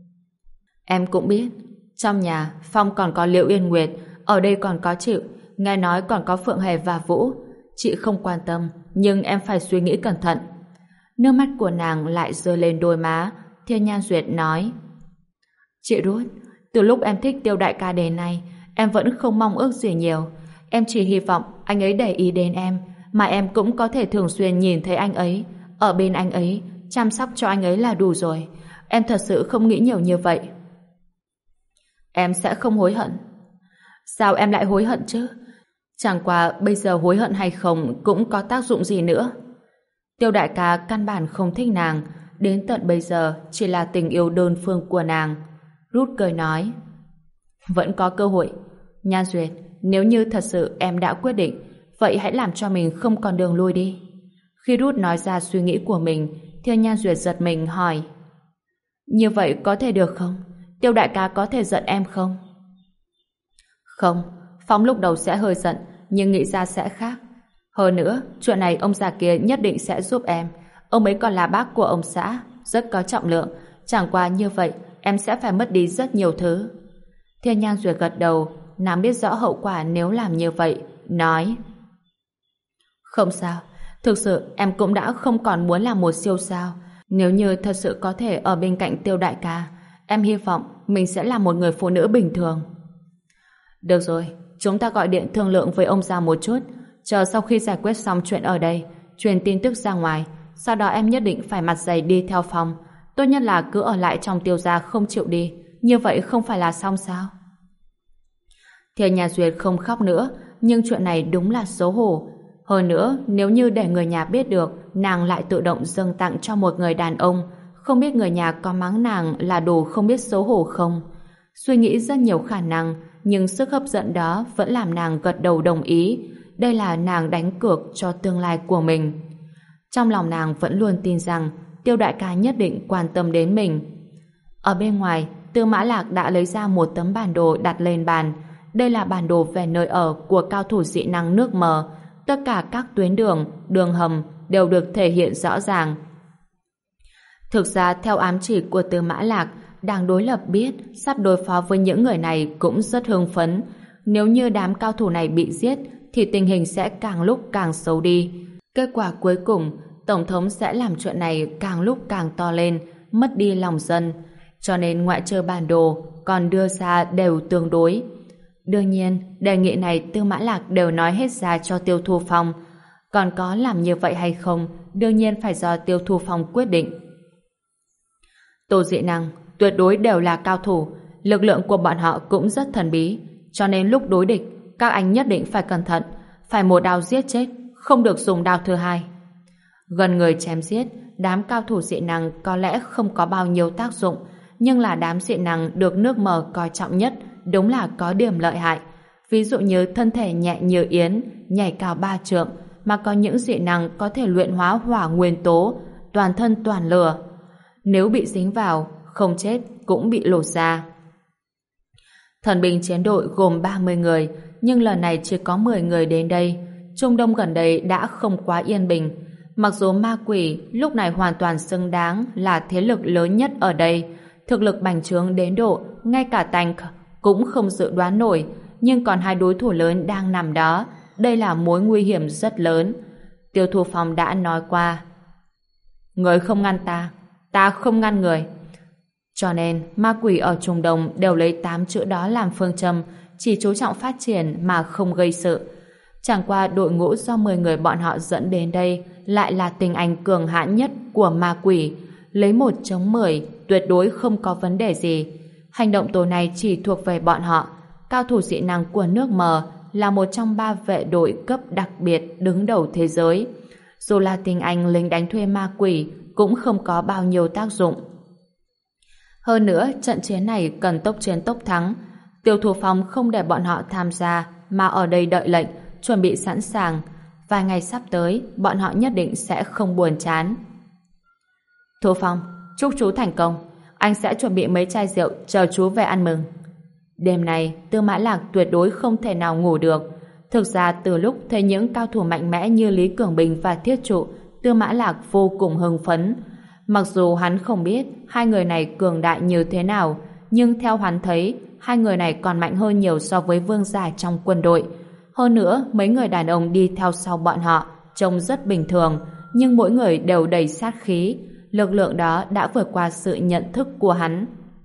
Em cũng biết, trong nhà Phong còn có Liễu Yên Nguyệt, ở đây còn có Chịu, nghe nói còn có Phượng Hề và Vũ. Chị không quan tâm, nhưng em phải suy nghĩ cẩn thận. Nước mắt của nàng lại rơi lên đôi má. Thiên Nhan Duyệt nói: Chị Ruth, từ lúc em thích Tiêu đại ca đến nay, em vẫn không mong ước gì nhiều. Em chỉ hy vọng anh ấy để ý đến em, mà em cũng có thể thường xuyên nhìn thấy anh ấy, ở bên anh ấy, chăm sóc cho anh ấy là đủ rồi. Em thật sự không nghĩ nhiều như vậy. Em sẽ không hối hận. Sao em lại hối hận chứ? Chẳng qua bây giờ hối hận hay không cũng có tác dụng gì nữa. Tiêu đại ca căn bản không thích nàng, đến tận bây giờ chỉ là tình yêu đơn phương của nàng. Ruth cười nói: Vẫn có cơ hội. Nhan Duyệt, nếu như thật sự em đã quyết định, vậy hãy làm cho mình không còn đường lui đi. Khi Ruth nói ra suy nghĩ của mình, Thiên Nhan Duyệt giật mình hỏi: Như vậy có thể được không? Tiêu đại ca có thể giận em không? Không, Phong lúc đầu sẽ hơi giận, nhưng nghĩ ra sẽ khác. Hơn nữa, chuyện này ông già kia nhất định sẽ giúp em. Ông ấy còn là bác của ông xã, rất có trọng lượng. Chẳng qua như vậy, em sẽ phải mất đi rất nhiều thứ. Thiên Nhan Duyệt gật đầu, nàng biết rõ hậu quả nếu làm như vậy, nói: Không sao, thực sự em cũng đã không còn muốn là một siêu sao. Nếu như thật sự có thể ở bên cạnh Tiêu đại ca, em hy vọng mình sẽ là một người phụ nữ bình thường. Được rồi, chúng ta gọi điện thương lượng với ông già một chút, chờ sau khi giải quyết xong chuyện ở đây, truyền tin tức ra ngoài, sau đó em nhất định phải mặt dày đi theo Phong. Tốt nhất là cứ ở lại trong Tiêu gia không chịu đi, như vậy không phải là xong sao? Thiên Nhà Duyệt không khóc nữa, nhưng chuyện này đúng là xấu hổ. Hơn nữa, nếu như để người nhà biết được, nàng lại tự động dâng tặng cho một người đàn ông, không biết người nhà có mắng nàng là đồ không biết xấu hổ không? Suy nghĩ rất nhiều khả năng, nhưng sức hấp dẫn đó vẫn làm nàng gật đầu đồng ý. Đây là nàng đánh cược cho tương lai của mình. Trong lòng nàng vẫn luôn tin rằng Tiêu đại ca nhất định quan tâm đến mình. Ở bên ngoài, Tư Mã Lạc đã lấy ra một tấm bản đồ đặt lên bàn. Đây là bản đồ về nơi ở của cao thủ dị năng nước mờ. Tất cả các tuyến đường, đường hầm đều được thể hiện rõ ràng. Thực ra, theo ám chỉ của Tư Mã Lạc, đảng đối lập biết sắp đối phó với những người này cũng rất hưng phấn. Nếu như đám cao thủ này bị giết, thì tình hình sẽ càng lúc càng xấu đi. Kết quả cuối cùng, Tổng thống sẽ làm chuyện này càng lúc càng to lên, mất đi lòng dân. Cho nên ngoại trừ bản đồ còn đưa ra đều tương đối. Đương nhiên, đề nghị này Tư Mã Lạc đều nói hết ra cho Tiêu Thu Phong. Còn có làm như vậy hay không, đương nhiên phải do Tiêu Thu Phong quyết định. Tổ dị năng tuyệt đối đều là cao thủ, lực lượng của bọn họ cũng rất thần bí, cho nên lúc đối địch, các anh nhất định phải cẩn thận, phải một đao giết chết, không được dùng đao thứ hai. Gần người chém giết, đám cao thủ dị năng có lẽ không có bao nhiêu tác dụng, nhưng là đám dị năng được nước mờ coi trọng nhất, đúng là có điểm lợi hại. Ví dụ như thân thể nhẹ như yến, nhảy cao 3 trượng, mà có những dị năng có thể luyện hóa hỏa nguyên tố, toàn thân toàn lửa. Nếu bị dính vào, không chết cũng bị lột ra. Thần binh chiến đội gồm 30 người, nhưng lần này chỉ có 10 người đến đây. Trung Đông gần đây đã không quá yên bình. Mặc dù ma quỷ lúc này hoàn toàn xứng đáng là thế lực lớn nhất ở đây, thực lực bành trướng đến độ ngay cả Tank cũng không dự đoán nổi, nhưng còn hai đối thủ lớn đang nằm đó. Đây là mối nguy hiểm rất lớn. Tiêu Thu Phong đã nói qua. Người không ngăn ta, ta không ngăn người. Cho nên, ma quỷ ở Trung Đông đều lấy 8 chữ đó làm phương châm, chỉ chú trọng phát triển mà không gây sự. Chẳng qua đội ngũ do 10 người bọn họ dẫn đến đây lại là tinh anh cường hãn nhất của ma quỷ. Lấy 1 chống 10, tuyệt đối không có vấn đề gì. Hành động tối nay chỉ thuộc về bọn họ. Cao thủ dị năng của nước mờ là một trong 3 vệ đội cấp đặc biệt đứng đầu thế giới. Dù là tinh anh lính đánh thuê ma quỷ cũng không có bao nhiêu tác dụng. Hơn nữa, trận chiến này cần tốc chiến tốc thắng. Tiêu Thu Phong không để bọn họ tham gia mà ở đây đợi lệnh, chuẩn bị sẵn sàng. Vài ngày sắp tới, bọn họ nhất định sẽ không buồn chán. Thu Phong, chúc chú thành công. Anh sẽ chuẩn bị mấy chai rượu chờ chú về ăn mừng. Đêm này, Tư Mã Lạc tuyệt đối không thể nào ngủ được. Thực ra từ lúc thấy những cao thủ mạnh mẽ như Lý Cường Bình và Thiết Trụ, Tư Mã Lạc vô cùng hưng phấn. Mặc dù hắn không biết hai người này cường đại như thế nào, nhưng theo hắn thấy, hai người này còn mạnh hơn nhiều so với vương giả trong quân đội. Hơn nữa, mấy người đàn ông đi theo sau bọn họ trông rất bình thường, nhưng mỗi người đều đầy sát khí. Lực lượng đó đã vượt qua sự nhận thức của hắn.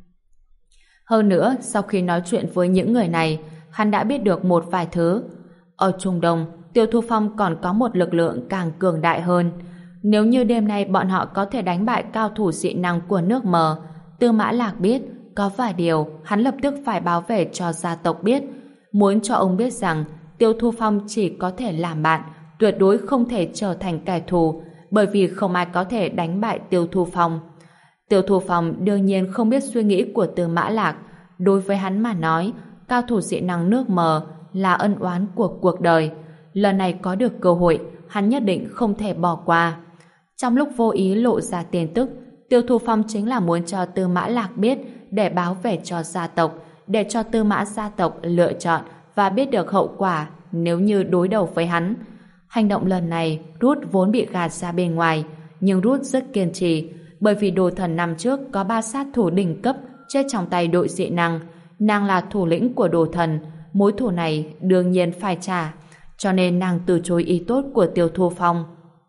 Hơn nữa, sau khi nói chuyện với những người này, hắn đã biết được một vài thứ. Ở Trung Đông, Tiêu Thu Phong còn có một lực lượng càng cường đại hơn. Nếu như đêm nay bọn họ có thể đánh bại cao thủ dị năng của nước mờ, Tư Mã Lạc biết có vài điều hắn lập tức phải báo về cho gia tộc biết. Muốn cho ông biết rằng Tiêu Thu Phong chỉ có thể làm bạn, tuyệt đối không thể trở thành kẻ thù, bởi vì không ai có thể đánh bại Tiêu Thu Phong. Tiêu Thu Phong đương nhiên không biết suy nghĩ của Tư Mã Lạc. Đối với hắn mà nói, cao thủ dị năng nước mờ là ân oán của cuộc đời. Lần này có được cơ hội, hắn nhất định không thể bỏ qua. Trong lúc vô ý lộ ra tin tức, Tiêu Thu Phong chính là muốn cho Tư Mã Lạc biết để báo về cho gia tộc, để cho Tư Mã gia tộc lựa chọn và biết được hậu quả nếu như đối đầu với hắn. Hành động lần này, Ruth vốn bị gạt ra bên ngoài, nhưng Ruth rất kiên trì, bởi vì Đồ Thần năm trước có 3 sát thủ đỉnh cấp chết trong tay đội dị năng. Nàng là thủ lĩnh của Đồ Thần, mối thù này đương nhiên phải trả, cho nên nàng từ chối ý tốt của Tiêu Thu Phong.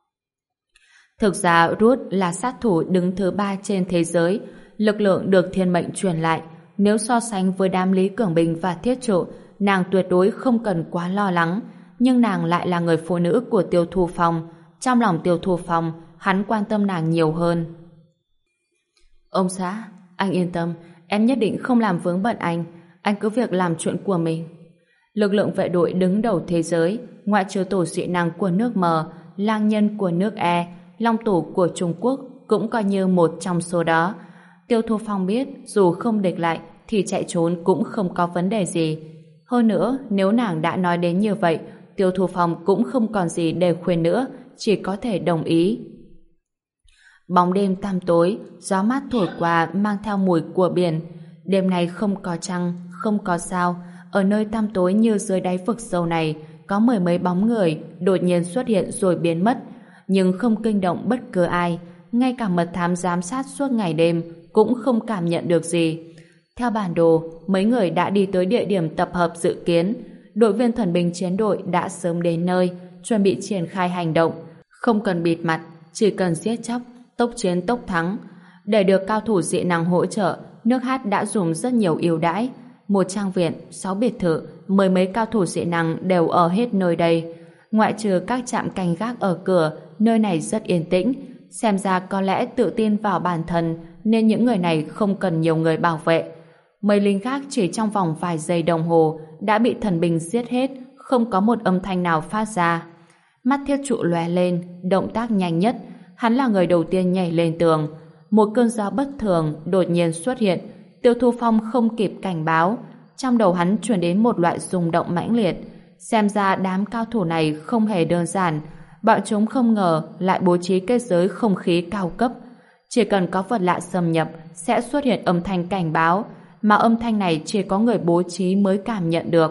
Thực ra Ruth là sát thủ đứng thứ 3 trên thế giới, lực lượng được thiên mệnh truyền lại. Nếu so sánh với đám Lý Cường Bình và Thiết Trụ, nàng tuyệt đối không cần quá lo lắng, nhưng nàng lại là người phụ nữ của Tiêu Thu Phong. Trong lòng Tiêu Thu Phong, hắn quan tâm nàng nhiều hơn. Ông xã, anh yên tâm, em nhất định không làm vướng bận anh cứ việc làm chuyện của mình. Lực lượng vệ đội đứng đầu thế giới, ngoại trừ tổ dị năng của nước mờ, lang nhân của nước E, long tổ của Trung Quốc cũng coi như một trong số đó. Tiêu Thu Phong biết dù không địch lại thì chạy trốn cũng không có vấn đề gì. Hơn nữa, nếu nàng đã nói đến như vậy, Tiêu Thu Phong cũng không còn gì để khuyên nữa, chỉ có thể đồng ý. Bóng đêm tăm tối, gió mát thổi qua mang theo mùi của biển. Đêm này không có trăng, không có sao. Ở nơi tăm tối như dưới đáy vực sâu này, có mười mấy bóng người đột nhiên xuất hiện rồi biến mất, nhưng không kinh động bất cứ ai. Ngay cả mật thám giám sát suốt ngày đêm cũng không cảm nhận được gì. Theo bản đồ, mấy người đã đi tới địa điểm tập hợp dự kiến. Đội viên thần binh chiến đội đã sớm đến nơi, chuẩn bị triển khai hành động. Không cần bịt mặt, chỉ cần giết chóc, tốc chiến tốc thắng. Để được cao thủ dị năng hỗ trợ, nước Hát đã dùng rất nhiều ưu đãi. 1 trang viện, 6 biệt thự, mười mấy cao thủ dị năng đều ở hết nơi đây. Ngoại trừ các trạm canh gác ở cửa, nơi này rất yên tĩnh. Xem ra có lẽ tự tin vào bản thân nên những người này không cần nhiều người bảo vệ. Mấy lính khác chỉ trong vòng vài giây đồng hồ đã bị thần binh giết hết, không có một âm thanh nào phát ra. Mắt Thiết Trụ lóe lên, động tác nhanh nhất. Hắn là người đầu tiên nhảy lên tường. Một cơn gió bất thường đột nhiên xuất hiện. Tiêu Thu Phong không kịp cảnh báo. Trong đầu hắn truyền đến một loại rung động mãnh liệt. Xem ra đám cao thủ này không hề đơn giản. Bọn chúng không ngờ lại bố trí kết giới không khí cao cấp. Chỉ cần có vật lạ xâm nhập sẽ xuất hiện âm thanh cảnh báo, mà âm thanh này chỉ có người bố trí mới cảm nhận được.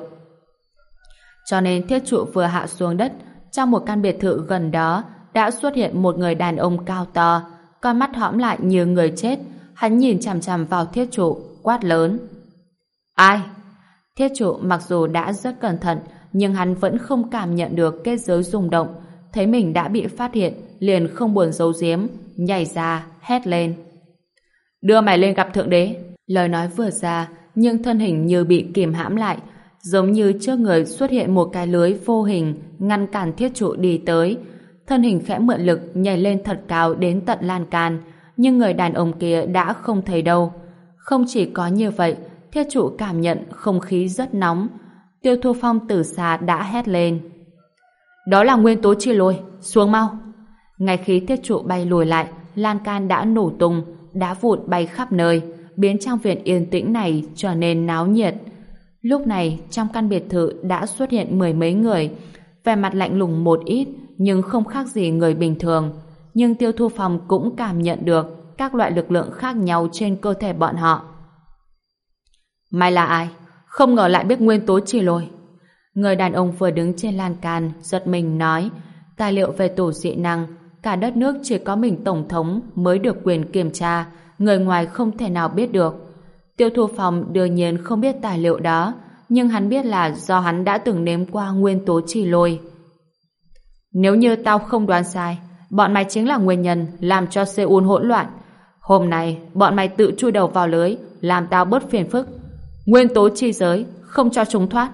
Cho nên Thiết Trụ vừa hạ xuống đất, trong một căn biệt thự gần đó đã xuất hiện một người đàn ông cao to, con mắt hõm lại như người chết. Hắn nhìn chằm chằm vào Thiết Trụ, quát lớn: Ai? Thiết Trụ mặc dù đã rất cẩn thận, nhưng hắn vẫn không cảm nhận được kết giới rung động. thấy mình đã bị phát hiện, liền không buồn giấu giếm, nhảy ra, hét lên. Đưa mày lên gặp Thượng Đế. Lời nói vừa ra, nhưng thân hình như bị kìm hãm lại, giống như trước người xuất hiện một cái lưới vô hình ngăn cản thiết trụ đi tới. Thân hình khẽ mượn lực nhảy lên thật cao đến tận lan can, nhưng người đàn ông kia đã không thấy đâu. Không chỉ có như vậy, thiết trụ cảm nhận không khí rất nóng. Tiêu Thu Phong từ xa đã hét lên. Đó là nguyên tố chi lôi, xuống mau. Ngay khi thiết trụ bay lùi lại, lan can đã nổ tung, đá vụn bay khắp nơi, biến trang viện yên tĩnh này trở nên náo nhiệt. Lúc này, trong căn biệt thự đã xuất hiện mười mấy người, vẻ mặt lạnh lùng một ít, nhưng không khác gì người bình thường. Nhưng Tiêu Thu Phong cũng cảm nhận được các loại lực lượng khác nhau trên cơ thể bọn họ. Mày là ai? Không ngờ lại biết nguyên tố chi lôi. Người đàn ông vừa đứng trên lan can giật mình nói, tài liệu về tổ dị năng, cả đất nước chỉ có mình tổng thống mới được quyền kiểm tra, người ngoài không thể nào biết được. Tiêu Thu Phong đương nhiên không biết tài liệu đó, nhưng hắn biết là do hắn đã từng nếm qua nguyên tố chi lôi. Nếu như tao không đoán sai, bọn mày chính là nguyên nhân làm cho Seoul hỗn loạn. Hôm nay, bọn mày tự chui đầu vào lưới, làm tao bớt phiền phức. Nguyên tố chi giới, không cho chúng thoát.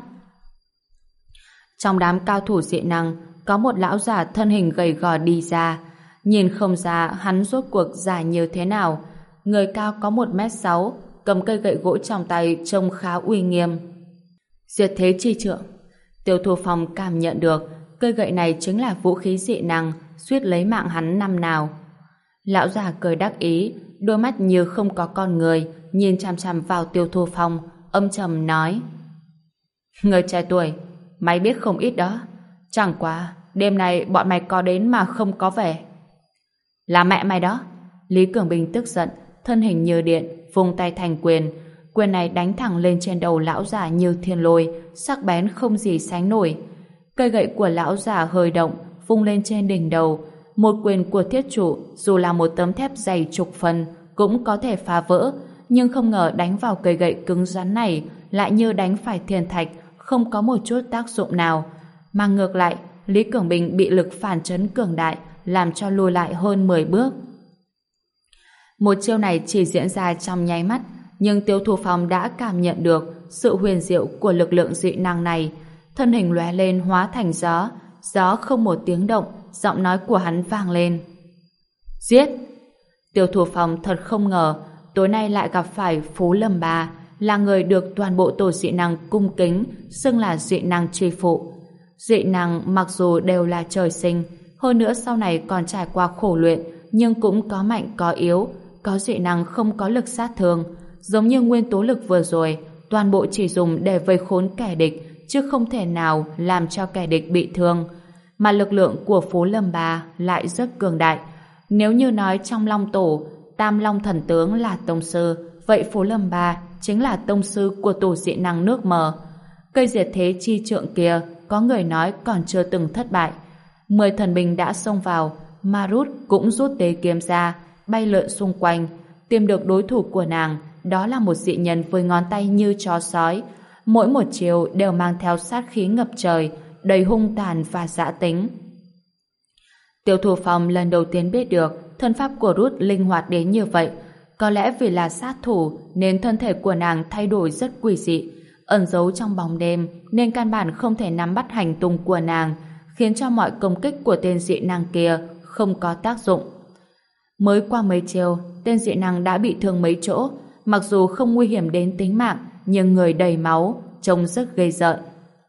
Trong đám cao thủ dị năng, có một lão già thân hình gầy gò đi ra. Nhìn không ra hắn rốt cuộc dài như thế nào. Người cao có 1m6, cầm cây gậy gỗ trong tay trông khá uy nghiêm. Diệt thế chi trượng. Tiêu Thu Phong cảm nhận được cây gậy này chính là vũ khí dị năng suýt lấy mạng hắn năm nào. Lão già cười đắc ý, đôi mắt như không có con người, nhìn chằm chằm vào Tiêu Thu Phong, âm trầm nói: Người trẻ tuổi, mày biết không ít đó. Chẳng qua đêm nay bọn mày có đến mà không có vẻ. Là mẹ mày đó. Lý Cường Bình tức giận, thân hình như điện, vung tay thành quyền. Quyền này đánh thẳng lên trên đầu lão già như thiên lôi, sắc bén không gì sánh nổi. Cây gậy của lão già hơi động, vung lên trên đỉnh đầu. Một quyền của thiết trụ, dù là một tấm thép dày chục phần, cũng có thể phá vỡ, nhưng không ngờ đánh vào cây gậy cứng rắn này lại như đánh phải thiên thạch, không có một chút tác dụng nào. Mà ngược lại, Lý Cường Bình bị lực phản chấn cường đại, làm cho lùi lại hơn 10 bước. Một chiêu này chỉ diễn ra trong nháy mắt, nhưng Tiêu Thu Phong đã cảm nhận được sự huyền diệu của lực lượng dị năng này. Thân hình lóe lên hóa thành gió, gió không một tiếng động, giọng nói của hắn vang lên: Giết! Tiêu Thu Phong thật không ngờ tối nay lại gặp phải Phú Lâm Ba, là người được toàn bộ tổ dị năng cung kính, xưng là dị năng chi phụ. Dị năng mặc dù đều là trời sinh, hơn nữa sau này còn trải qua khổ luyện, nhưng cũng có mạnh có yếu, có dị năng không có lực sát thương, giống như nguyên tố lực vừa rồi, toàn bộ chỉ dùng để vây khốn kẻ địch, chứ không thể nào làm cho kẻ địch bị thương. Mà lực lượng của Phú Lâm Ba lại rất cường đại. Nếu như nói trong Long Tổ, Tam Long Thần Tướng là tông sư, vậy Phú Lâm Ba chính là tông sư của tổ dị năng nước mờ. Cây diệt thế chi trượng kia, có người nói còn chưa từng thất bại. 10 thần binh đã xông vào, Marut cũng rút tế kiếm ra, bay lượn xung quanh, tìm được đối thủ của nàng, đó là một dị nhân với ngón tay như chó sói. Mỗi một chiều đều mang theo sát khí ngập trời, đầy hung tàn và dã tính. Tiêu Thu Phong lần đầu tiên biết được thân pháp của Ruth linh hoạt đến như vậy. Có lẽ vì là sát thủ nên thân thể của nàng thay đổi rất quỷ dị, ẩn giấu trong bóng đêm nên căn bản không thể nắm bắt hành tung của nàng, khiến cho mọi công kích của tên dị năng kia không có tác dụng. Mới qua mấy chiều, tên dị năng đã bị thương mấy chỗ, mặc dù không nguy hiểm đến tính mạng, nhưng người đầy máu, trông rất ghê rợn.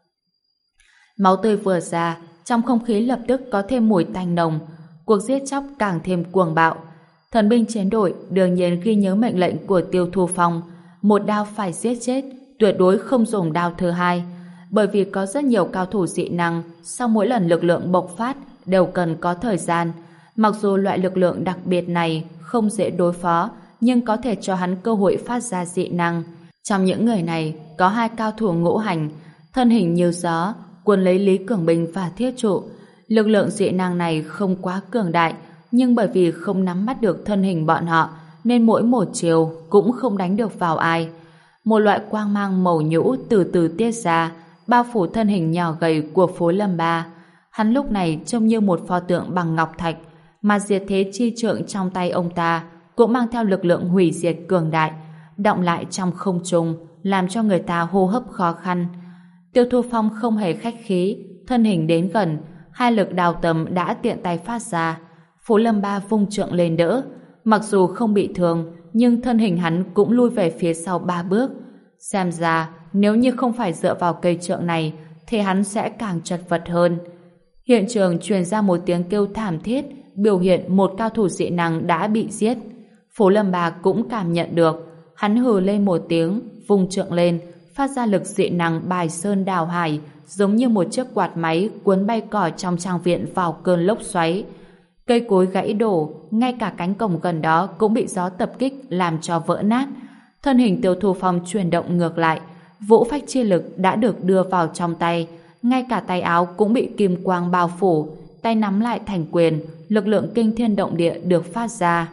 Máu tươi vừa ra, trong không khí lập tức có thêm mùi tanh nồng, cuộc giết chóc càng thêm cuồng bạo. Thần binh chiến đội đương nhiên ghi nhớ mệnh lệnh của Tiêu Thu Phong, một đao phải giết chết, tuyệt đối không dùng đao thứ hai, bởi vì có rất nhiều cao thủ dị năng, sau mỗi lần lực lượng bộc phát đều cần có thời gian. Mặc dù loại lực lượng đặc biệt này không dễ đối phó, nhưng có thể cho hắn cơ hội phát ra dị năng. Trong những người này có 2 cao thủ ngũ hành, thân hình như gió, cuốn lấy Lý Cường Bình và thiết trụ. Lực lượng dị năng này không quá cường đại, nhưng bởi vì không nắm bắt được thân hình bọn họ, nên mỗi một chiều cũng không đánh được vào ai. Một loại quang mang màu nhũ từ từ tiết ra, bao phủ thân hình nhỏ gầy của Phố Lâm Ba. Hắn lúc này trông như một pho tượng bằng ngọc thạch, mà diệt thế chi trượng trong tay ông ta cũng mang theo lực lượng hủy diệt cường đại, đọng lại trong không trung, làm cho người ta hô hấp khó khăn. Tiêu Thu Phong không hề khách khí, thân hình đến gần, hai lực đào tầm đã tiện tay phát ra. Phú Lâm Ba vung trượng lên đỡ, mặc dù không bị thương, nhưng thân hình hắn cũng lui về phía sau 3 bước. Xem ra, nếu như không phải dựa vào cây trượng này, thì hắn sẽ càng chật vật hơn. Hiện trường truyền ra một tiếng kêu thảm thiết, biểu hiện một cao thủ dị năng đã bị giết. Phú Lâm Ba cũng cảm nhận được, hắn hừ lên một tiếng, vung trượng lên, phát ra lực dị năng bài sơn đảo hải, giống như một chiếc quạt máy cuốn bay cỏ trong trang viện vào cơn lốc xoáy. Cây cối gãy đổ, ngay cả cánh cổng gần đó cũng bị gió tập kích làm cho vỡ nát. Thân hình Tiêu Thu Phong chuyển động ngược lại, vũ phách chi lực đã được đưa vào trong tay, ngay cả tay áo cũng bị kim quang bao phủ, tay nắm lại thành quyền, lực lượng kinh thiên động địa được phát ra.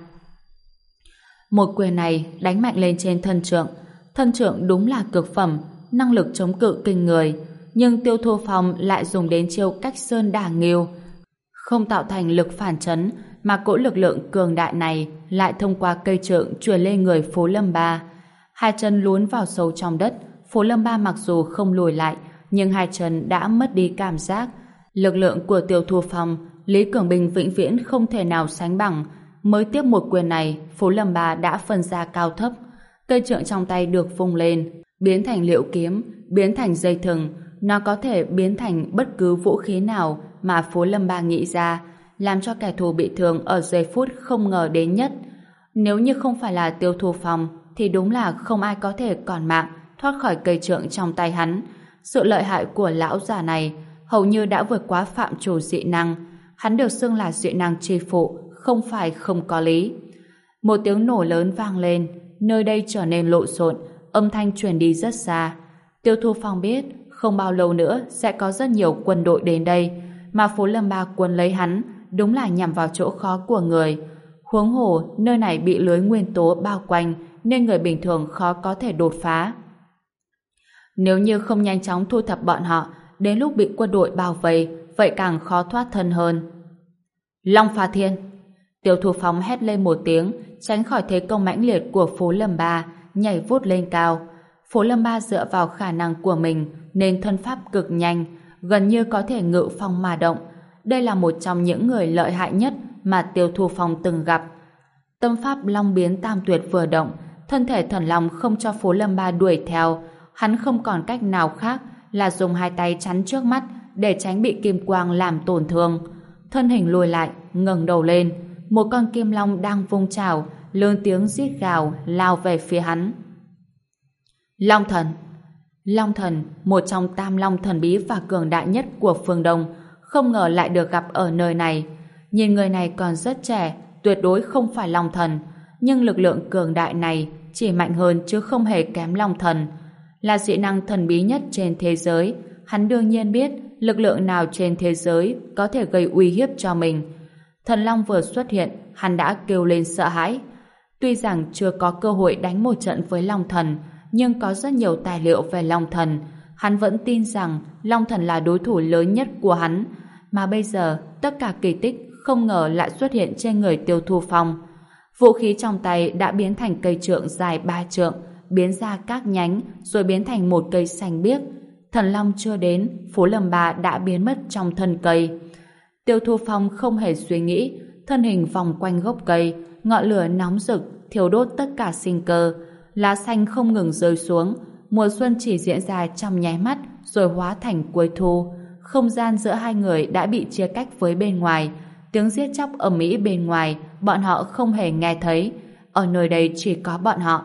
Một quyền này đánh mạnh lên trên thân trượng đúng là cực phẩm, năng lực chống cự kinh người, nhưng Tiêu Thu Phong lại dùng đến chiêu cách sơn đả nghiêu, không tạo thành lực phản chấn, mà cỗ lực lượng cường đại này lại thông qua cây trượng truyền lên người Phú Lâm Ba. Hai chân lún vào sâu trong đất, Phú Lâm Ba mặc dù không lùi lại, nhưng hai chân đã mất đi cảm giác. Lực lượng của Tiêu Thu Phong, Lý Cường Bình vĩnh viễn không thể nào sánh bằng. Mới tiếp một quyền này, Phú Lâm Ba đã phân ra cao thấp. Cây trượng trong tay được vung lên, biến thành liễu kiếm, biến thành dây thừng. Nó có thể biến thành bất cứ vũ khí nào mà Phú Lâm Ba nghĩ ra, làm cho kẻ thù bị thương ở giây phút không ngờ đến nhất. Nếu như không phải là Tiêu Thu Phong, thì đúng là không ai có thể còn mạng thoát khỏi cây trượng trong tay hắn. Sự lợi hại của lão già này hầu như đã vượt quá phạm trù dị năng. Hắn được xưng là dị năng chi phụ, không phải không có lý. Một tiếng nổ lớn vang lên, nơi đây trở nên lộn xộn, âm thanh truyền đi rất xa. Tiêu Thu Phong biết không bao lâu nữa sẽ có rất nhiều quân đội đến đây, mà Phú Lâm Ba quân lấy hắn đúng là nhằm vào chỗ khó của người. Huống hồ nơi này bị lưới nguyên tố bao quanh, nên người bình thường khó có thể đột phá. Nếu như không nhanh chóng thu thập bọn họ, đến lúc bị quân đội bao vây, vậy càng khó thoát thân hơn. Long Phá Thiên! Tiêu Thu Phong hét lên một tiếng, tránh khỏi thế công mãnh liệt của Phú Lâm Ba, nhảy vút lên cao. Phú Lâm Ba dựa vào khả năng của mình nên thân pháp cực nhanh, gần như có thể ngự phong mà động. Đây là một trong những người lợi hại nhất mà Tiêu Thu Phong từng gặp. Tâm pháp Long Biến Tam Tuyệt vừa động, thân thể thần long không cho Phú Lâm Ba đuổi theo. Hắn không còn cách nào khác là dùng hai tay chắn trước mắt để tránh bị kim quang làm tổn thương. Thân hình lùi lại, ngẩng đầu lên, một con kim long đang vung chảo, lớn tiếng rít gào lao về phía hắn. Long Thần! Long Thần, một trong tam long thần bí và cường đại nhất của phương Đông, không ngờ lại được gặp ở nơi này. Nhìn người này còn rất trẻ, tuyệt đối không phải Long Thần, nhưng lực lượng cường đại này chỉ mạnh hơn chứ không hề kém Long Thần. Là dị năng thần bí nhất trên thế giới, hắn đương nhiên biết lực lượng nào trên thế giới có thể gây uy hiếp cho mình. Thần Long vừa xuất hiện, hắn đã kêu lên sợ hãi. Tuy rằng chưa có cơ hội đánh một trận với Long Thần, nhưng có rất nhiều tài liệu về Long Thần. Hắn vẫn tin rằng Long Thần là đối thủ lớn nhất của hắn. Mà bây giờ, tất cả kỳ tích không ngờ lại xuất hiện trên người Tiêu Thu Phong. Vũ khí trong tay đã biến thành cây trượng dài 3 trượng, biến ra các nhánh, rồi biến thành một cây xanh biếc. Thần Long chưa đến, Phú Lâm Ba đã biến mất trong thân cây. Tiêu Thu Phong không hề suy nghĩ, thân hình vòng quanh gốc cây, ngọn lửa nóng rực, thiêu đốt tất cả sinh cơ. Lá xanh không ngừng rơi xuống, mùa xuân chỉ diễn ra trong nháy mắt, rồi hóa thành cuối thu. Không gian giữa hai người đã bị chia cách với bên ngoài. Tiếng giết chóc ầm ĩ bên ngoài, bọn họ không hề nghe thấy. Ở nơi đây chỉ có bọn họ.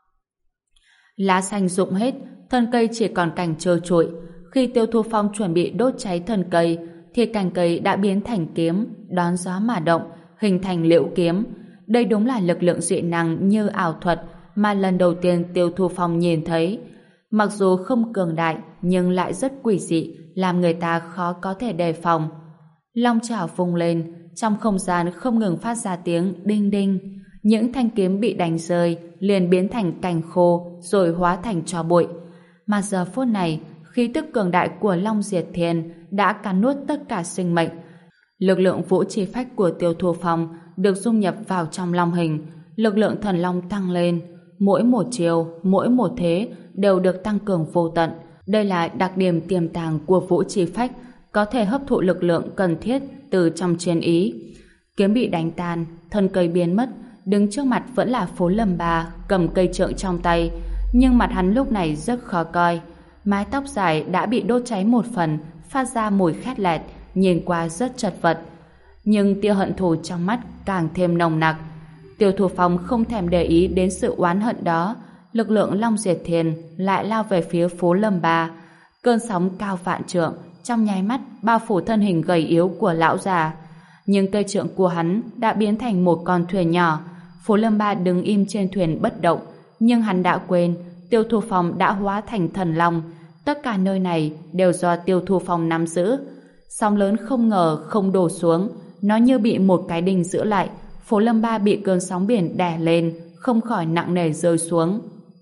Lá xanh rụng hết, thân cây chỉ còn cành trơ trụi. Khi Tiêu Thu Phong chuẩn bị đốt cháy thân cây, thì cành cây đã biến thành kiếm, đón gió mà động, hình thành liễu kiếm. Đây đúng là lực lượng dị năng như ảo thuật mà lần đầu tiên Tiêu Thu Phong nhìn thấy. Mặc dù không cường đại, nhưng lại rất quỷ dị, làm người ta khó có thể đề phòng. Long chảo vung lên, trong không gian không ngừng phát ra tiếng đinh đinh. Những thanh kiếm bị đánh rơi liền biến thành cành khô rồi hóa thành tro bụi. Mà giờ phút này, khí tức cường đại của Long Diệt Thiên đã cắn nuốt tất cả sinh mệnh. Lực lượng vũ chi phách của Tiêu Thu Phong được dung nhập vào trong long hình, lực lượng thần long tăng lên, mỗi một chiều, mỗi một thế đều được tăng cường vô tận. Đây là đặc điểm tiềm tàng của vũ chi phách, có thể hấp thụ lực lượng cần thiết từ trong chiến ý. Kiếm bị đánh tan, thân cây biến mất, đứng trước mặt vẫn là Phố Lâm Ba cầm cây trượng trong tay, nhưng mặt hắn lúc này rất khó coi. Mái tóc dài đã bị đốt cháy một phần, phát ra mùi khét lẹt, nhìn qua rất chật vật. Nhưng tia hận thù trong mắt càng thêm nồng nặc. Tiêu Thu Phong không thèm để ý đến sự oán hận đó, lực lượng Long Diệt Thiền lại lao về phía Phố Lâm Ba. Cơn sóng cao vạn trượng trong nháy mắt bao phủ thân hình gầy yếu của lão già. Nhưng cây trượng của hắn đã biến thành một con thuyền nhỏ. Phố Lâm Ba đứng im trên thuyền bất động, nhưng hắn đã quên Tiêu Thu Phong đã hóa thành thần long. Tất cả nơi này đều do Tiêu Thu Phong nắm giữ. Sóng lớn không ngờ không đổ xuống, nó như bị một cái đinh giữ lại. Phố Lâm Ba bị cơn sóng biển đè lên, không khỏi nặng nề rơi xuống.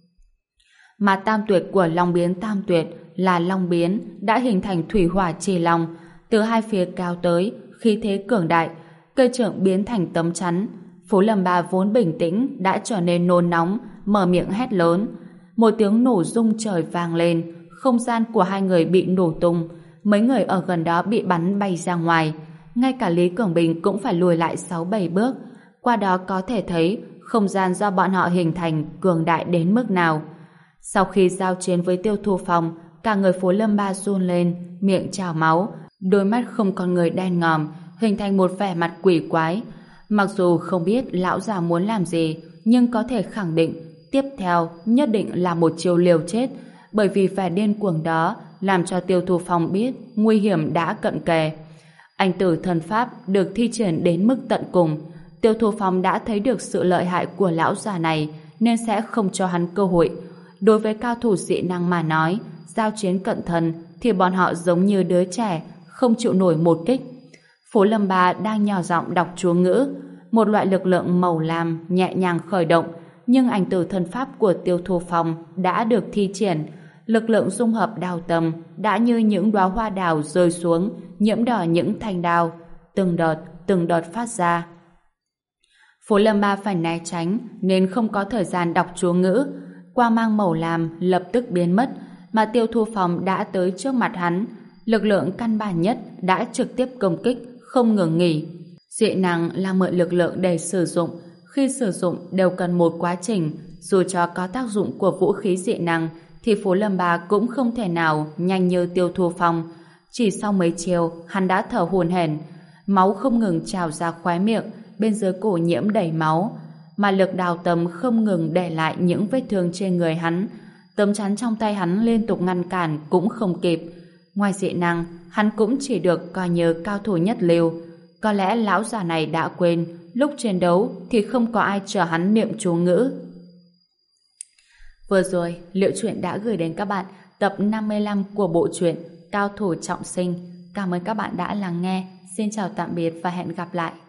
Mà tam tuyệt của Long Biến Tam Tuyệt là Long Biến đã hình thành thủy hỏa chi long, từ hai phía cao tới, khí thế cường đại, cây trượng biến thành tấm chắn. Phố Lâm Ba vốn bình tĩnh đã trở nên nôn nóng, mở miệng hét lớn. Một tiếng nổ rung trời vang lên, không gian của hai người bị nổ tung, mấy người ở gần đó bị bắn bay ra ngoài, ngay cả Lý Cường Bình cũng phải lùi lại 6-7 bước. Qua đó có thể thấy không gian do bọn họ hình thành cường đại đến mức nào. Sau khi giao chiến với Tiêu Thu Phong, cả người Phố Lâm Ba run lên, miệng trào máu, đôi mắt không còn người đen ngòm, hình thành một vẻ mặt quỷ quái. Mặc dù không biết lão già muốn làm gì, nhưng có thể khẳng định tiếp theo nhất định là một chiêu liều chết, bởi vì vẻ điên cuồng đó làm cho Tiêu Thu Phong biết nguy hiểm đã cận kề. Anh tử thần pháp được thi triển đến mức tận cùng. Tiêu Thu Phong đã thấy được sự lợi hại của lão già này nên sẽ không cho hắn cơ hội. Đối với cao thủ dị năng mà nói, giao chiến cận thân thì bọn họ giống như đứa trẻ, không chịu nổi một kích. Phố Lâm Ba đang nhỏ giọng đọc chú ngữ, một loại lực lượng màu lam nhẹ nhàng khởi động, nhưng ảnh tử thần pháp của Tiêu Thu Phong đã được thi triển. Lực lượng dung hợp đào tâm đã như những đóa hoa đào rơi xuống, nhiễm đỏ những thanh đao, từng đợt phát ra. Phố Lâm Ba phải né tránh nên không có thời gian đọc chú ngữ. Quang mang màu lam lập tức biến mất, mà Tiêu Thu Phong đã tới trước mặt hắn. Lực lượng căn bản nhất đã trực tiếp công kích, không ngừng nghỉ. Dị năng là mượn lực lượng để sử dụng, khi sử dụng đều cần một quá trình. Dù cho có tác dụng của vũ khí dị năng thì Phố Lâm Ba cũng không thể nào nhanh như Tiêu Thu Phong. Chỉ sau mấy chiều hắn đã thở hổn hển, máu không ngừng trào ra khóe miệng, bên dưới cổ nhiễm đầy máu, mà lực đào tâm không ngừng để lại những vết thương trên người hắn. Tấm chắn trong tay hắn liên tục ngăn cản cũng không kịp. Ngoài dị năng, hắn cũng chỉ được coi như cao thủ nhất lưu. Có lẽ lão già này đã quên lúc chiến đấu thì không có ai chờ hắn niệm chú ngữ. Vừa rồi, Liệu Truyện đã gửi đến các bạn tập 55 của bộ truyện Cao Thủ Trọng Sinh. Cảm ơn các bạn đã lắng nghe. Xin chào tạm biệt và hẹn gặp lại.